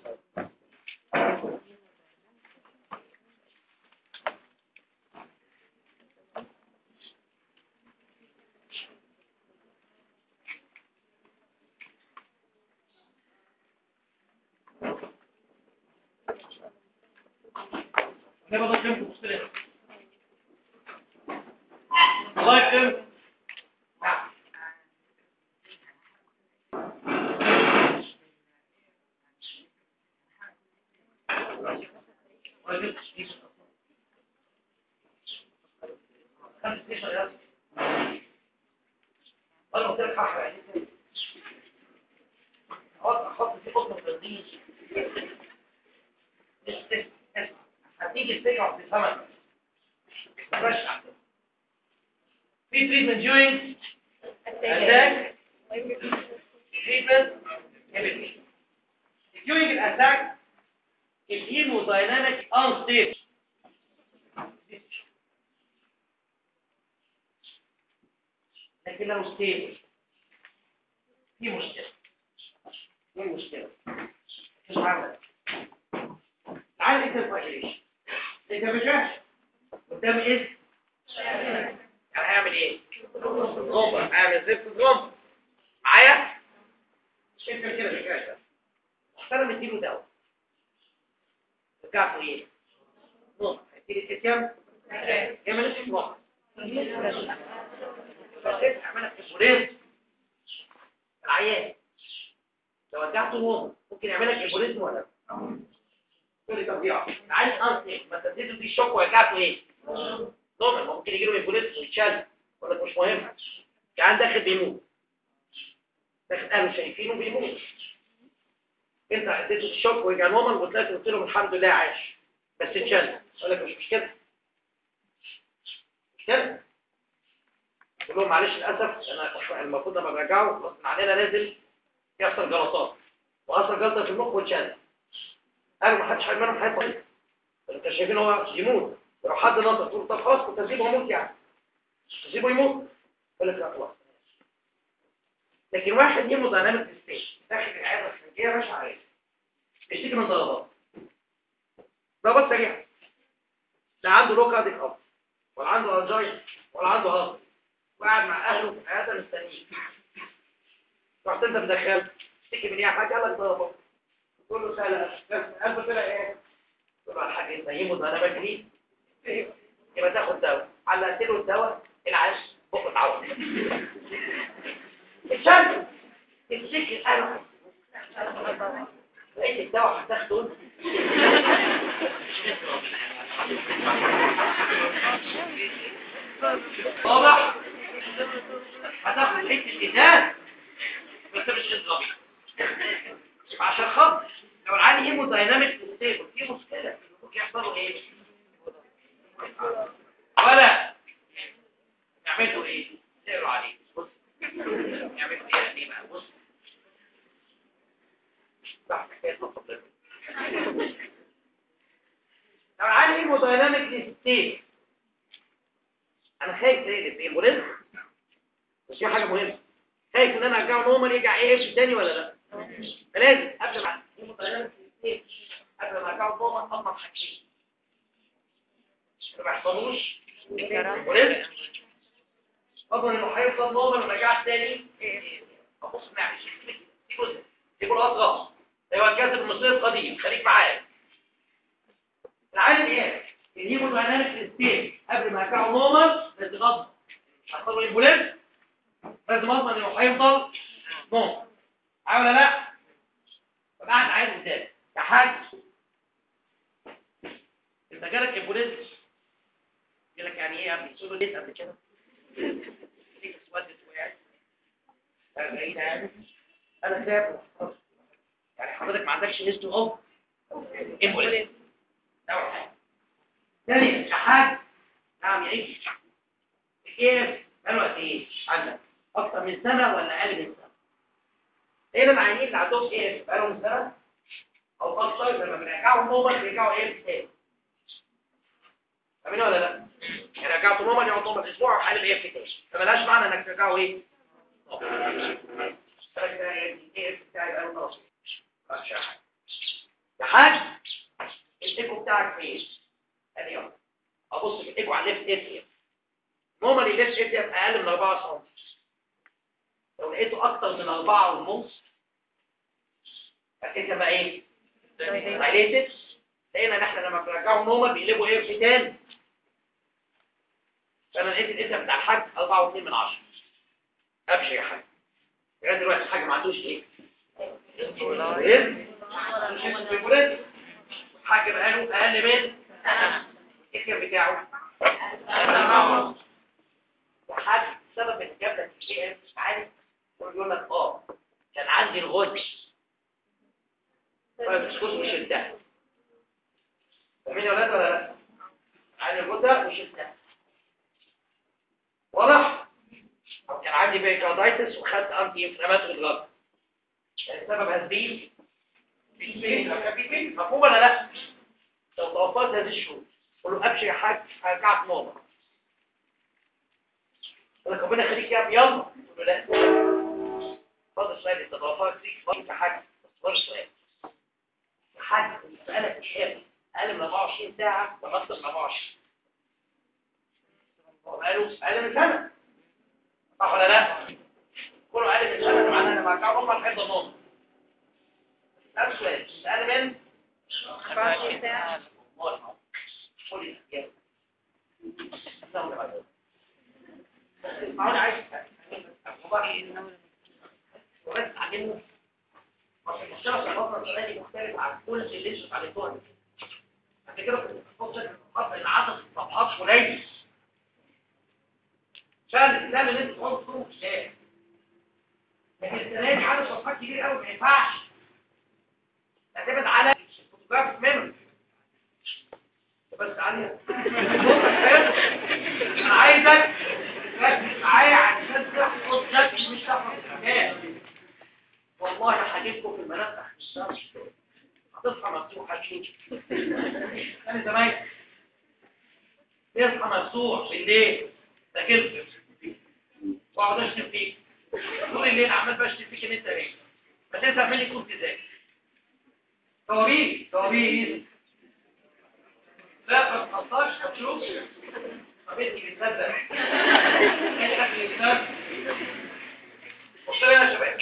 ده بقى كام مختلف الله يكرمك ولا جبتش فيه خمس ستيشن يا رب انا قلت لك حاجه يعني احط احط في قطن تنظيم هتيجي الفكره وتفهمها رشح في treatment during attack treatment everything during an attack is hemodynamic unstable لكن لو stable في مشكلة في مشكلة مش عارف تعال انت الفايليش انت مش قدام ايه يعني هعمل ايه غمر هعمل زفت غمر معايا انت كده مش كده انا مديله دواء رجعته ايه غمر هتيجي كام يا مالك غمر بس انت عملت كسورين العيان لو رجعته غمر ممكن يعملك ايبوليزم ولا كل تضييع عايز انسى ما تديته دي شوك ورجعته ايه نومال ممكن يجي له ايبوليزم ويتشال ولا مش مهم كان داخل بيموت داخل اهله شايفينه بيموت انت اديته الشوك ورجع نومال وطلعت قلت لهم الحمد لله عايش بس اتشال قال لك مش مشكله مش كده قول لهم معلش للاسف انا المفروض لما برجعه غصب عننا لازم يحصل جلطات وحصل جلطه في المخ واتشال قالوا ما حدش حاجه منهم هيطلع انت شايفين هو يموت ولو حد نطق تقول طب خلاص كنت اسيبه يموت يعني تسيبه يموت يقول لك لا خلاص لكن واحد يموت دايناميك ستيج داخل العياده الخارجيه ماشي عليه بيشتكي من ضربات ضربات سريعه لا عنده لو كارديك اب ولا عنده انجاين ولا عنده هارت وقاعد مع اهله في العياده مستنيين رحت انت مدخل تشتكي من ايه حاجه قال لك ضربات تقول له سهله قلبه طلع ايه تقول له على الحاج انت يموت دايناميك ليه يبقى تاخد دواء علقت له الدواء العيش بقى اتعود الشمس تمسك انا لقيت الدواء هتاخده واضح هتاخد حته الازاز بس مش الضبط عشان خاطر لو العالي هيمودايناميك ستيبل في مشكله ممكن يحصل له ايه ولا يعملوا ايه سيروا عليه بص يعملوا ايه يعني بقى بص صح كده تفضل لو العالي هيمودايناميك ستيبل انا خايف ايه في مهم بس في حاجه مهمه خايف ان انا ارجعه نورمال يرجع ايه ايش تاني ولا لا فلازم قبل ما هيمودايناميك ستيبل قبل ما ارجعه نورمال اضمن حاجتين ما يحصلوش ولازم اظن انه هيفضل نورمال ورجع تاني ابص معلش دي جزء دي جزء اصغر ايوه الكاتب المصري القديم خليك معايا العالم ايه الهيمودايناميك ستيت قبل ما ارجعه نورمال لازم اضمن هيحصل له ايبوليزم لازم اضمن انه هيفضل نورمال عارف ولا لا طب قاعد عايز ازاي يا حاج انت جالك ايبوليزم يقول لك يعني ايه يا ابني تقول له ليه قبل كده ليك اسودت وقعت بعيد يعني انا خايف يعني حضرتك ما عندكش نسبه اوف ايبوليزم ثاني يا حاج نعم يعيش كيف قالوا قد ايه عندك اكتر من سنه ولا اقل من سنه هنا العيانين اللي عندهم ايه بقالهم من سنه او اكتر لما بنرجعهم نورمال بيرجعوا ايه تاني فاهمين ولا لا يعني رجعت نورمال يقعد نورمال اسبوع وحالب ايه في تاني فمالهاش معنى انك ترجعه ايه يا حاج الايكو بتاعك فين ادي يلا ابص في الايكو على الليفت اتريم نورمالي الليفت اتريم اقل من أربعة سم لو لقيته اكتر من أربعة ونص فكده بقى ايه دايليتد لقينا ان احنا لما بنرجعه نورمال بيقلبوا ايه في تاني فانا لقيت الاتريم بتاع الحاج أربعة واتنين من عشرة ابشر يا حاج لغايه دلوقتي الحاج ما عندوش ايه ايه الحاج بقاله اقل من الكير بتاعه انا وحد سبب الجبله الكي ام عالي ويقول لك اه كان عندي الغد فالسكوت وشلتها فاهمين يا ولاد ولا لا؟ عندي الغده وشلتها واضح؟ او كان عندي بيكاردايتس وخدت انتي انفلاماتوري دراج السبب هزبين مفهوم ولا لا؟ لو توفرت هذه الشروط قول له ابشر يا حاج هرجعك نومه قال لك ربنا يخليك يا ابني يلا قول له لا فاضل سؤال انت توفرت فيك فاضل حاجه فاضل سؤال حاجه بقالك ايه اقل من أربعة وعشرين ساعه ضغطت من أربعة وعشرين بقاله اقل من سنه صح ولا لا؟ كله اقل من سنه معناه انا برجع نومه لحد النوم نفس السؤال اقل من أربعة وعشرين ساعه قولي يلا نعم بعد عايز بس عاجبني عشان الشخص الفتره الثانيه مختلف عن كل اللي انتوا اتعلمتوها عشان كده كنت بفكر ان عدد الصفحات قليل عشان الكتاب اللي انتوا تحطوه كتاب لكن السنه دي عدد صفحات كبير قوي ما ينفعش تعتمد على الفوتوغراف منه بس عليها انا عايزك تركز معايا عشان تحفظ نفسك مش تحفظ الحاجات والله هجيبكم في المنافع هتصحى مفتوحه شوف انا زمان تصحى مفتوح بالليل تاكلت واقعد اشتم فيك طول الليل عمال بشتم فيك ان انت ايه ما تنسى مني كنت ازاي توابير توابير لا ما تحطهاش هتشوف حبيبتي بتصدق ايه اكل الناس قلت له يا شباب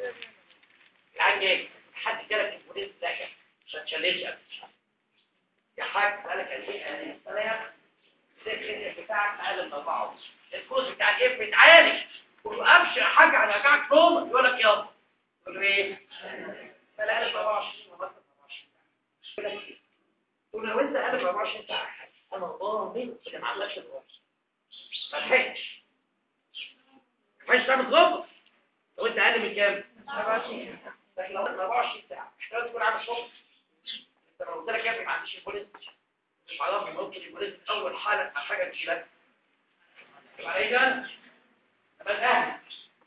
يعني حد جالك البوليس ده مش هتشليش يا حاج قالك ايه السلام الخدمه بتاعك اقل من أربعة الكوز بتاع الاف بيتعالج قول له ابشر يا حاج انا رجعت نوم يقول لك يلا تقول له ايه فلا اقل من أربعة وعشرين وبس أربعة وعشرين تقول لو انت قبل أربعة وعشرين ساعه انا ضامن اللي ما عندكش الغرض ما لحقتش مش تعمل غلط لو انت اقل من كام أربعة وعشرين لكن لو انت أربعة وعشرين ساعه محتاج تكون عامل شغل انت لو قلت لك يا ابني ما عنديش البوليس مش عارف ممكن البوليس اول حاله حاجه تجيلك على ده بس اهل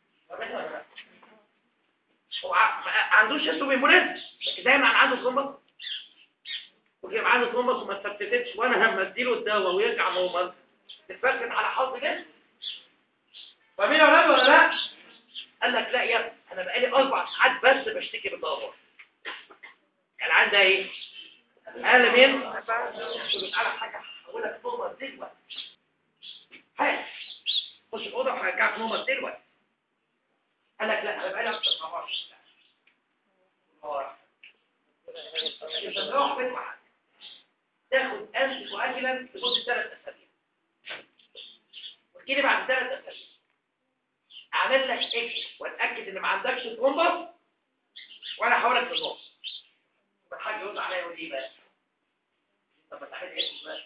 هو ما عندوش اسلوب البوليس لكن دايما عنده ظلمه ويبقى عنده ثرومبس وما تفتتش وانا هم اديله الدواء ويرجع نورمال تتفتت على حظ جسمه فاهمين يا ولاد ولا لا؟ قال لك لا يا انا بقالي اربع ساعات بس بشتكي بالضغط كان عندها ايه؟ اقل من قلت على حاجه هقول لك نورمال دلوقتي هاي خش الاوضه وهرجعك نورمال دلوقتي قال لك لا انا بقالي اكتر من أربعة وعشرين ساعه انت تروح تدفع تاخد أنت مؤجلا لمدة ثلاث أسابيع وتجيلي بعد ثلاث أسابيع أعمل لك إكس وأتأكد إن ما عندكش ثرومبس وأنا هحولك في النص الحاج يقول عليا يقول إيه بقى؟ طب ما تعمل إكس بقى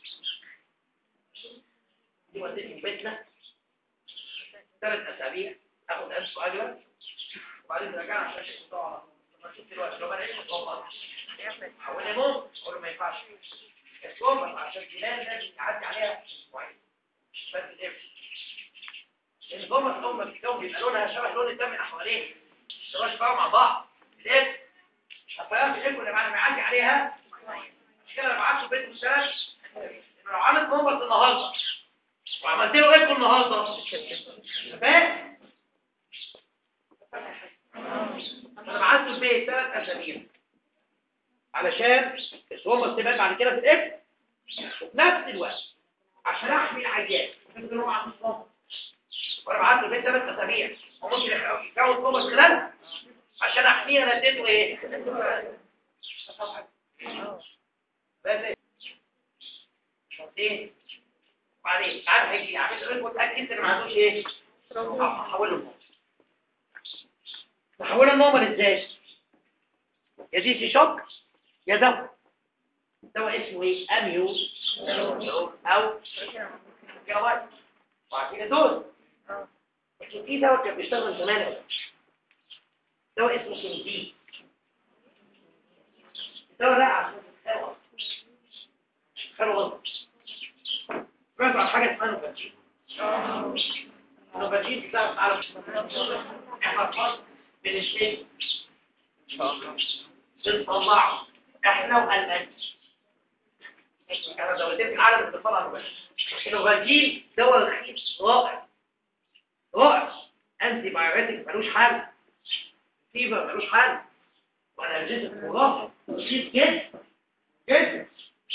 دي وديتني بيتنا ثلاث أسابيع آخد أنت مؤجلا وبعدين رجعنا عشان أشوف طبعا ما شفت دلوقتي لو ما لقيتش ثرومبس حولي نوم أقول له ما ينفعش الصومة عشان الجلال لازم يعدي عليها اسبوعين بس الإفس الصومة الأول ما بتتكون بيبقى لونها شبه لون الدم اللي حواليه مش بقى مع بعض الإفس الطيارة الإفس اللي بعد ما يعدي عليها مش كده لما عدتوا بيت المستشفى إنه لو عملت نومة النهاردة وعملت له إيه النهاردة فاهم؟ أنا بعته البيت ثلاث أسابيع علشان الصومة تبقى بعد كده في الإفس وفي نفس الوقت عشان احمي العيان ممكن هو عنده صوم وانا بعت له بيت ثلاث اسابيع وممكن يكون صوم خلالها عشان احميه انا اديته ايه بس ايه بعدين تعال هيجي يعمل ريبورت وتاكد ان ما عندوش ايه هحول له النوم نحول النوم ازاي يا دي سي شوك يا دم دواء اسمه ايه؟ اميو او جواز وعارفين دول. لكن في دواء كان بيشتغل زمان، دواء اسمه سندي. الدواء ده عشان الهواء خلوا غلط رجع عن حاجه اسمها نوفاجين. نوفاجين بتاعت على احنا خلاص بنشتري بنطلعه احنا والمانيا. احنا دولتين في العالم بنطلع نوفاجين. النوفاجين دواء رخيص رائع رائع، انتي بايوتيك ملوش حل، فيبر ملوش حل، وانرجيتك مضاف رخيص جدا جدا.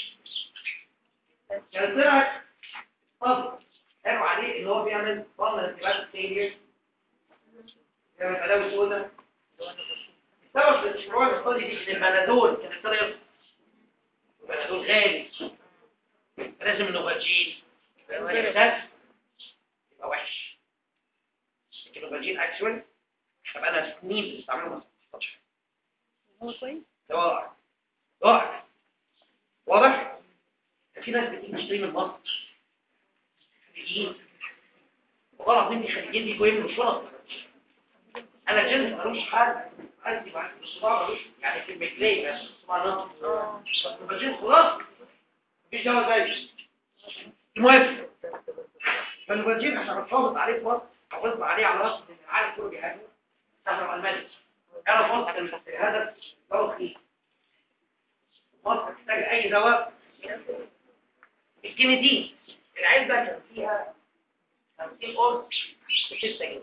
كان طلع طب قالوا عليه اللي هو بيعمل ضمن انتباه السيريس بيعمل بلاوي سوداء. السبب في المشروع الاقتصادي دي ان البنادول كان ابتدى البنادول غالي، لازم النوفاجين يبقى وحش. لكن النوفاجين اكشوال طبعا انا سنين بستعمله ما هو كويس ده رائع رائع واضح. في ناس بتيجي تشتري من مصر خليجيين وغلط مني خليجيين بيجوا يملوا شرط. انا جنس ملوش حل عندي بعد الصداع ملوش يعني في المجلي بس اسمع نص بجنس خلاص مفيش دواء زي المهم. فالنوفاجين عشان نحافظ عليه في مصر حافظنا عليه على راس العالم كله بيحبه سهل الملك. انا في مصر هذا دواء رخيص. مصر تحتاج اي دواء. الكينيدين العلبه كان فيها خمسين قرص ب ستة جنيه.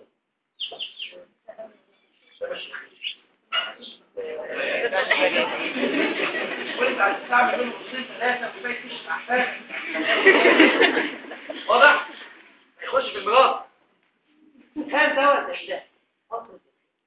ده مش رخيص. وانت هتستعمل منه قرصين ثلاثه في بيت مش احسن. واضح؟ ما يخش في المراد. كان دواء زي ده مصر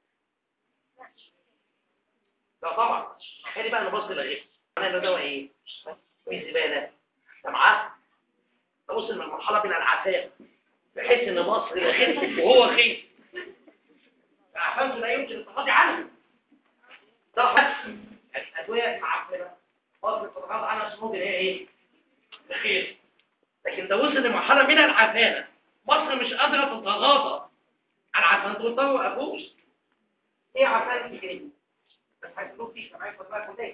لا طبعا. خلي بقى نبص لغيره. انا ده دواء ايه؟ في زباله سمعت توصل من المرحله من العفاف بحيث ان مصر رخيص وهو رخيص. العفاف لا يمكن التغاضي عنه. صح؟ الادويه معفنه مصر التغاضي عنها اسمه هي ايه؟ رخيص. لكن ده وصل لمرحله من العفانه مصر مش قادره تتغاضى عن عفانته وابوس. ايه عفانه كده؟ بس هيقولوا فيش معايا خد بالك وداي.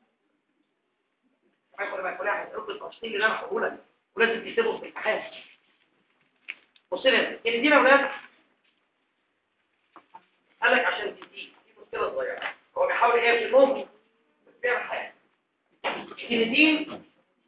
معايا خد بالك ولا هيقول التفصيل اللي انا هقوله لك ولازم تكتبه في الامتحان. بص لنا ان دي يا اولاد قال لك عشان تدي دي مشكله صغيره. هو بيحاول ايه في النوم بس بيعمل حاجه. الكينيدين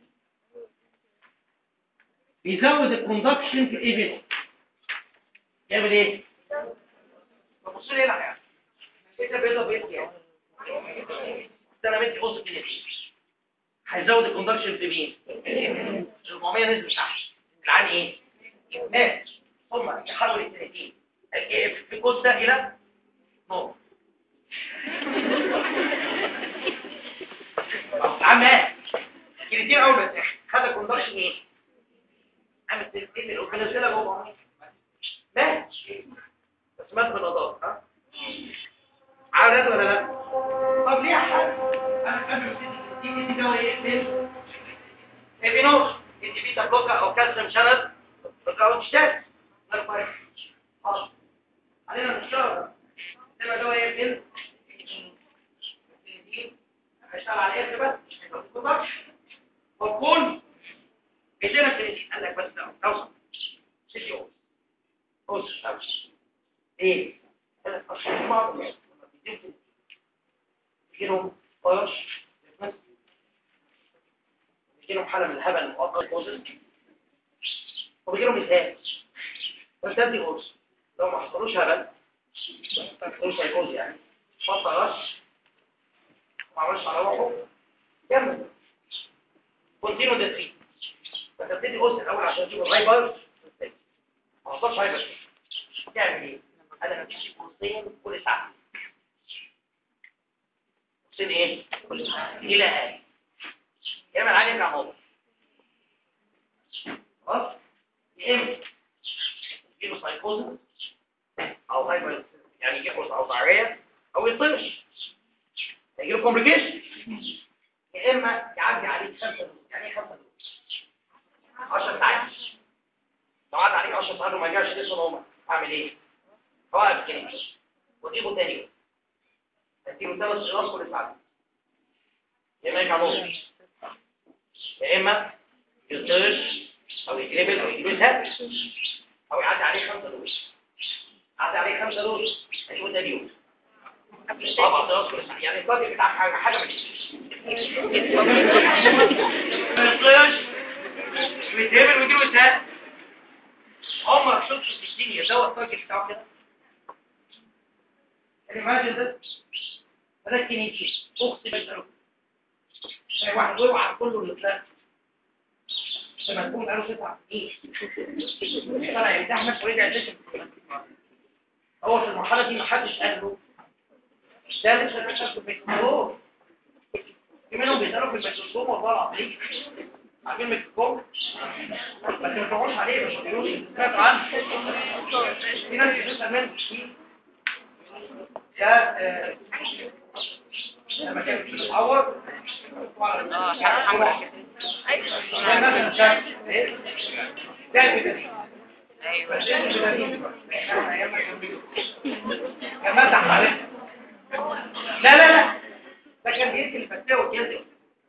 بيزود الكوندكشن في الايفنت. يعمل ايه؟ بص لي هنا يعني كده بيضه بيض يعني ده انا بدي قصه كينيدين هيزود الكوندكشن في مين؟ أربعمية نسبه تحت. العين ايه؟ مات ثم يحول الكينيدين في كود ده الى نور. عمال الكينيدين اول ما خد الكوندكشن ايه؟ عمل تلقين الاورجانيزيلا جوه مات بس مات بالنظافه. ها عارف ولا لا؟ طب ليه حد انا قبل دي دي دواء ايه فين الفينوس دي بيتا بلوكر او كالسيوم شانل بلوكر مشتت ما الفرق خلاص علينا نشتغل ده دواء ايه فين هيشتغل على ايه بس ما وكون كده كده قال لك بس اوصل سيجو اوصل ايه انا اشرح بعض يجيلهم طرش يجيلهم حالة من الهبل المؤقت كوزن وبيجيلهم إزهاق والإزهاق دي غرص لو ما حصلوش هبل ما حصلوش هيكوز يعني ما طرش ما عملش على روحه كمل كونتينو ده تريد فتبتدي غرص الأول عشان تجيب الهايبر ما حصلش هايبر تعمل ايه؟ أنا هتمشي غرصين كل ساعة غرصين ايه؟ كل ساعة إلى آخر يعمل عليه كعمود خلاص يا اما يجيله سايكوزس او هايبر يعني يجيله او ضعريه او يطرش يجيله كومبليكيشن يا يا اما يعدي عليك خمسة دول. يعني ايه خمسة دول؟ عشر ساعات. لو عدى عليك عشر ساعات وما جاش لسه نومك اعمل ايه؟ اوقف كده واجيبه تاني يوم. اديله ثلاث شراط كل ساعتين. يا اما يرجع نوم، يا اما يطرش او يتقلب او يجيله اسهال او يعدي عليه خمسة دول. عدى عليه خمسة دول اجيبه تاني يوم. طبعا ده كل ساعه. يعني الطاقه بتاع حاجه حاجه ما تجيش. ما يطرش ويتقلب ويجيله اسهال. عمرك شفت في الدنيا دواء الطاقه بتاعه كده؟ الماجن ده ده كنيتي اخت بشرب اي واحد يوعى كله اللي لما تكون قالوا تسعة سنين طلع يتحمس ورجع يتشف. هو في المرحله دي ما حدش قال له ده لسه بيشرب في الميكروسكوب. في منهم بيشربوا في الميكروسكوب والله العظيم عارفين الميكروسكوب بس ما تقعدش عليه مش بيقولوش سمعت عنه. في ناس بتسال منه ده لما كان بيتعور اه الحمد لله ايوه لا لا لا ده كان بيقتل البكتيريا والجلد.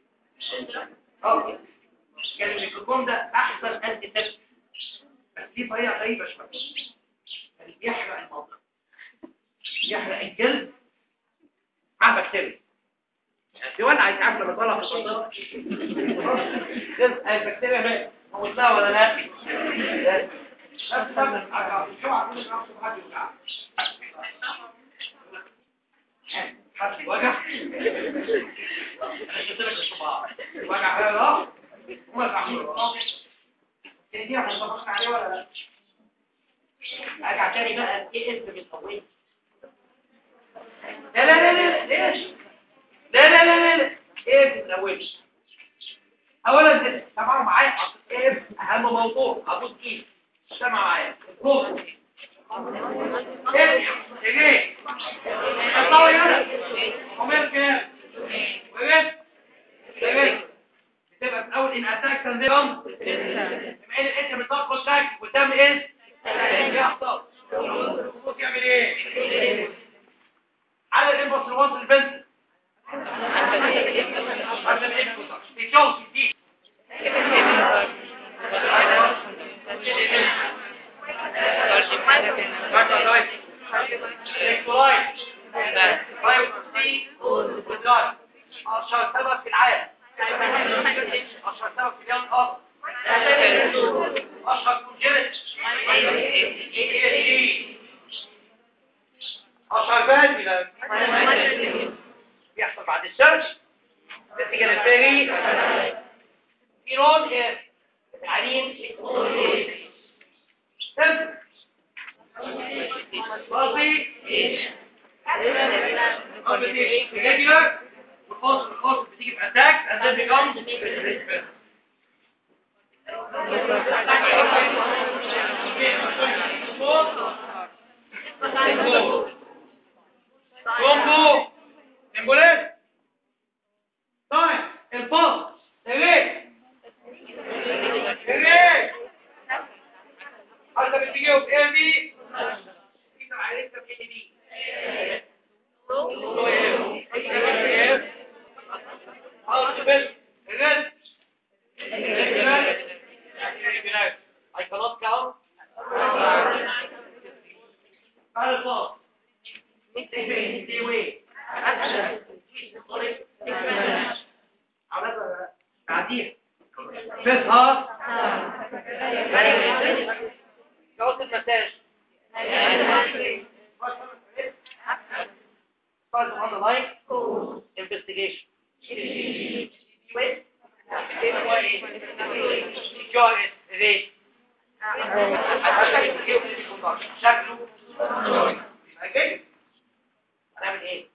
اه كان الميكروبوم ده احسن انتي سيبتيك بس في طريقه غريبه شويه. كان بيحرق المنطقه يحرق الجلد مع بكتيريا. في واحد عايز يعرف لما طلع في الصدر البكتيريا مات موتها ولا لا؟ لا نفس الحاجه شو عارفين نفس الحاجه بتاعها حد وجع انا قلت لك الصباع وجع هذا اه وما تعمله دي احنا اتفقنا عليه ولا لا؟ ارجع تاني بقى ايه اسم القوي؟ لا لا لا لا ليش؟ لا لا لا لا ايه من الاول؟ اولا سمعوا معايا ايه اهم موضوع ابص ايه سمع معايا الخوف ايه ايه طلعوا هنا عمر كده وين ايه بتبقى في اول ان اتاك تنظيم بما ان انت بتدخل تاك قدام ايه يحصل الخوف يعمل ايه على الانبوس الوصل البنت عشان ايه بيتجوز دي أشهر سبب في العالم أشهر سبب في اليوم الأرض أشهر كونجلت أشهر بادي بيحصل بعد السيرش نتيجة للفيري في نوع العليم سلسل قصدي قصدي ريجولر والخاص الخاص بتيجي في اتاك and then becomes كومبو امبوليت طيب الباص ليه ليه حتى بتجيبه في ام بي انت عرفت في ام بي خلاص بس الرد I cannot count على الباص دي وي عملت عديد فيها جوز المساج First on the line, investigation. Wait. Enjoy it. Read. شكله. Okay. هنعمل ايه؟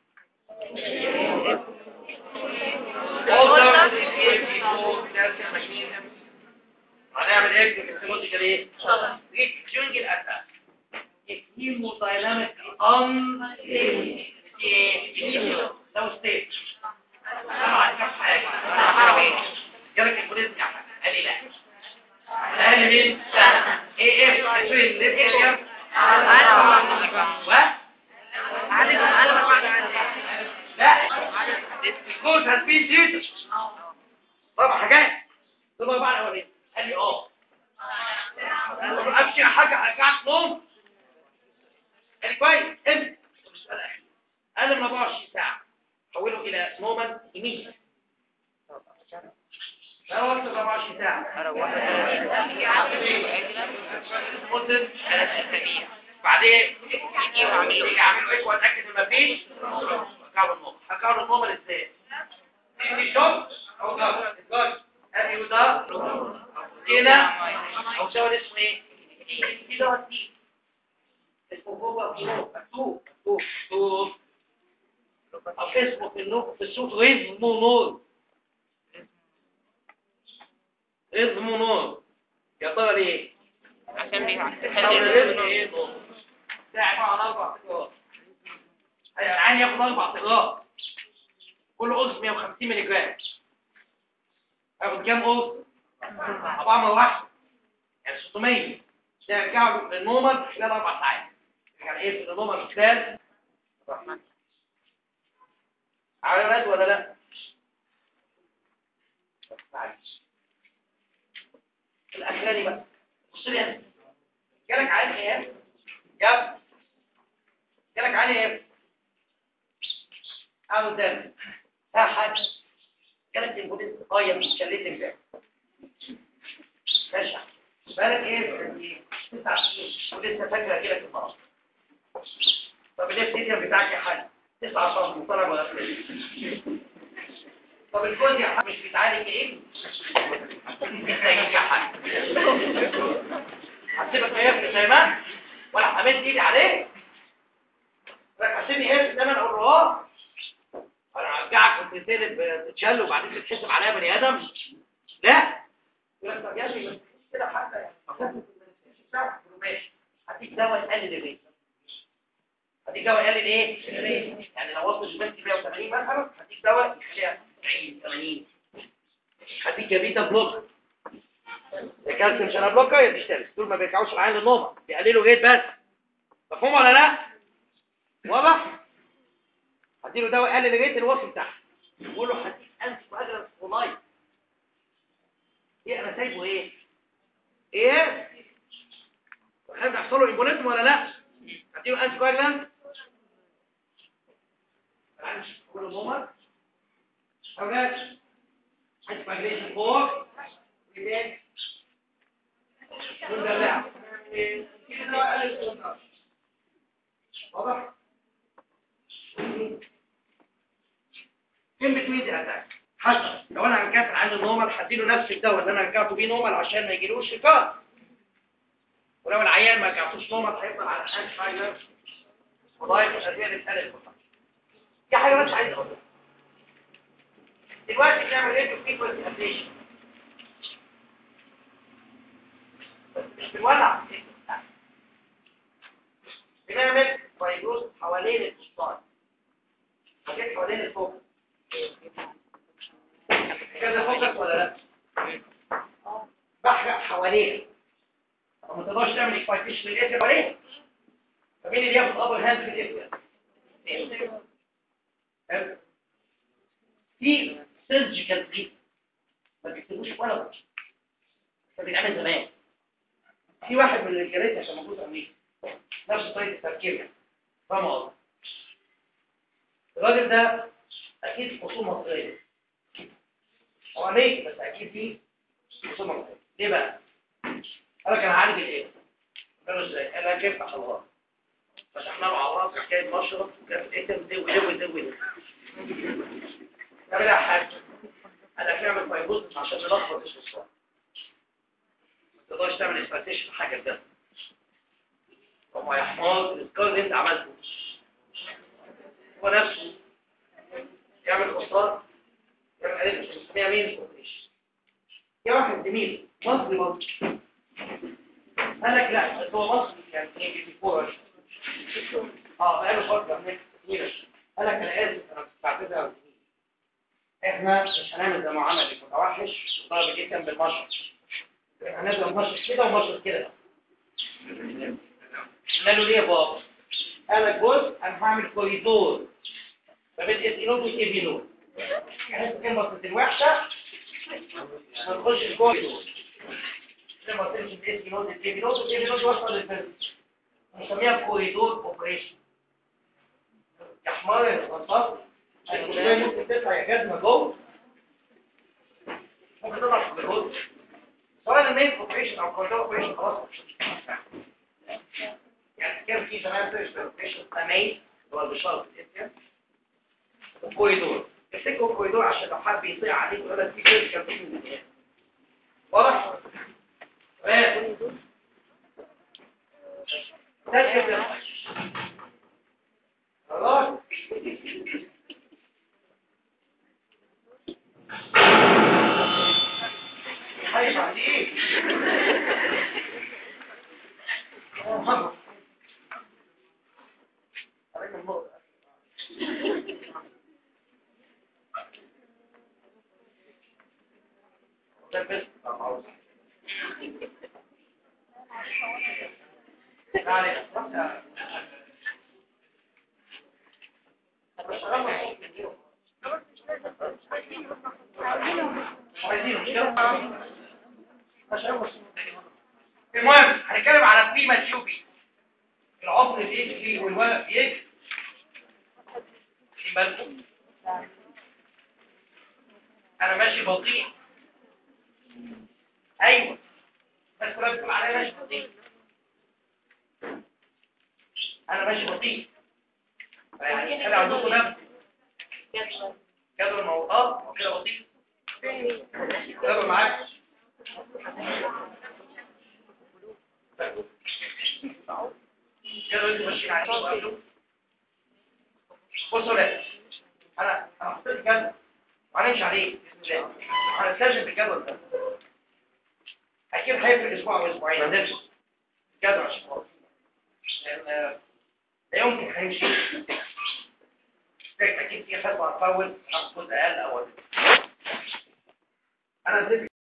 هنعمل ايه في الفيزيولوجيكال ايه؟ ريتيونج الاساس. هيمودايناميك unstable. لو ستيت. ما عندكش حاجه. كده اربع حاجات دول اربعه الاولين قال لي اه ابشر حاجه رجعت نوم قال لي كويس امتى قال من أربعة وعشرين ساعه حوله الى نوما يمين لا وقت أربعة وعشرين ساعه مده ثلاث اسابيع بعدين يجي يعملوا ايه واتاكد ان مفيش هكاول النوم هكاول النوم ازاي دي شوف او ده ده ادي ده كده او شاور اسمه ايه دي ده دي اسمه هو مكتوب مكتوب مكتوب او اسمه في النور في الصوت رزم نور رزم نور يا ترى ليه عشان بيخلي ساعة على أربع تجارات العين ياخد أربع تجارات كل قرص مية وخمسين مللي جرام هاخد كام قرص؟ أربعة مرة واحدة يعني ستمية ده يرجعوا للنومر خلال أربع ساعات يعني إيه في النومر خلال علامات ولا لا؟ الأخراني بقى بص لي أنا جالك عين إيه؟ يب جالك عين إيه؟ قاعد قدامك ها حاجة جالك تنبوليس قايم شليت امبارح ماشي بالك ايه تسع سنين ولسه فاكره كده في المرض طب الافتيتير بتاعك يا حاج تسعة صم مطلع ولا طب الجوز يا حاج مش بيتعالج ايه محتاجين يا حاج هسيبك ايه زي ما ولا حملت ايدي عليه هسيبني ايه زي ما انا اقول له انا هرجعك وتتسلب تتشل وبعدين تتحسب عليا بني ادم لا يقول لك طب يا ابني كده حتى يعني ماشي هديك دواء يقلل الريت هديك دواء يقلل ايه الريت يعني لو وصل البنت مية وثمانين مثلا هديك دواء يخليها تسعين ثمانين هديك بيتا بلوك الكالسيوم شانل بلوكر يشتغل دول ما بيرجعوش العين للنوم بيقللوا ريت بس مفهوم ولا لا واضح هديله دواء يقلل الريت الوصف بتاعه يقول له هديك انتي كواجولانت فولايت ايه انا سايبه ايه ايه هل بيحصل له امبوليزم ولا لا هديله انتي كواجولانت معلش كله نومر اولاد انتي كواجوليشن فور ريبين دول دلع كده قال واضح فين بتوين الاتاك حسب لو انا رجعت عنده نومال هديله نفس الدواء اللي انا رجعته بيه نومال عشان ما يجيلوش شكار ولو العيان ما رجعتوش نومال هيفضل على انتي فايلر وضايف الادويه اللي اتقالت دي حاجه بس عايز اقولها دلوقتي بنعمل ايه في الفريكوينسي ابليشن بس مش بنولع بنعمل فايبروز حوالين الفستان حاجات حوالين الفوق كده فوقك ولا لا بحرق حواليه ما تقدرش تعمل اكسبايتيشن للاسم حواليه فمين اللي ياخد ابر هاند في الاسم في سيرجيكال تريت ما بيكتبوش ولا وجه فبيتعمل زمان في واحد من الرجالات عشان موجود امريكا نفس طريقه التفكير فاهم قصدي الراجل ده اكيد خصومه مصريه هو امريكي بس اكيد فيه خصومه مصريه ليه بقى قال لك انا عالج الايه قال له ازاي قال لك يفتح الغرض فتحنا له عورات حكايه مشرط وكانت ايه تم دو دو دو دو قال له حاجه قال لك نعمل فايبوز عشان نلخبط الصوصات ما تقدرش تعمل اسباتيشن حاجه كده وما يا حمار الاسكار اللي انت عملته هو نفسه يعمل خسارة يعمل عليك مش مسميها مين كوبريش يا واحد زميل مصري مصري قال لك لا بس هو مصري يعني ايه بيفور اه بقاله فترة هناك كتير قال لك انا اسف انا بعتذر عن الزميل احنا مش هنعمل زي ما عمل المتوحش وضرب جدا بالمشرط هنضرب مشرط كده ومشرط كده قالوا ليه يا بابا قال لك بص انا هعمل كوريدور ما بين اسينود وايبينود بحيث الكلمة الوحشة ما تخش جوه دول زي ما قلت لك الاس نود الدي نود الدي نود يوصل للفيلم نسميها كوريدور اوبريشن يا حمار يا بطاط الكليه ممكن تطلع يا جزمه جوه ممكن تطلع في الهود سواء المين اوبريشن او كوريدور اوبريشن خلاص يعني كان في زمان في اوبريشن تمام هو البشاره الاسم الكوريدور افتكروا الكوريدور عشان لو حد بيطيع عليك ويقول لك في كيرف كان واضح؟ تمام ده كده خلاص هاي بعدين محمد عليك النقطة ده بس تعالى المهم هنتكلم على بريما تيوبي العظم بيجري والورق بيجري في بالكم انا ماشي بطيء ايوه بس كلها بتقول عليا ماشي بطيء انا ماشي بطيء يعني خلي عندكم نفس جدول الموضوعات وكده بطيء جدول معاك جدول انتوا ماشيين عليه بصوا ليه انا انا حطيت الجدول وهنمشي عليه باذن الله هنستلزم بالجدول ده اكيد هيفرق اسبوع او اسبوعين هنمشي الجدول عشان خاطر لان لا يمكن هيمشي اكيد في خطوه هتطول هاخد جزء اقل او انا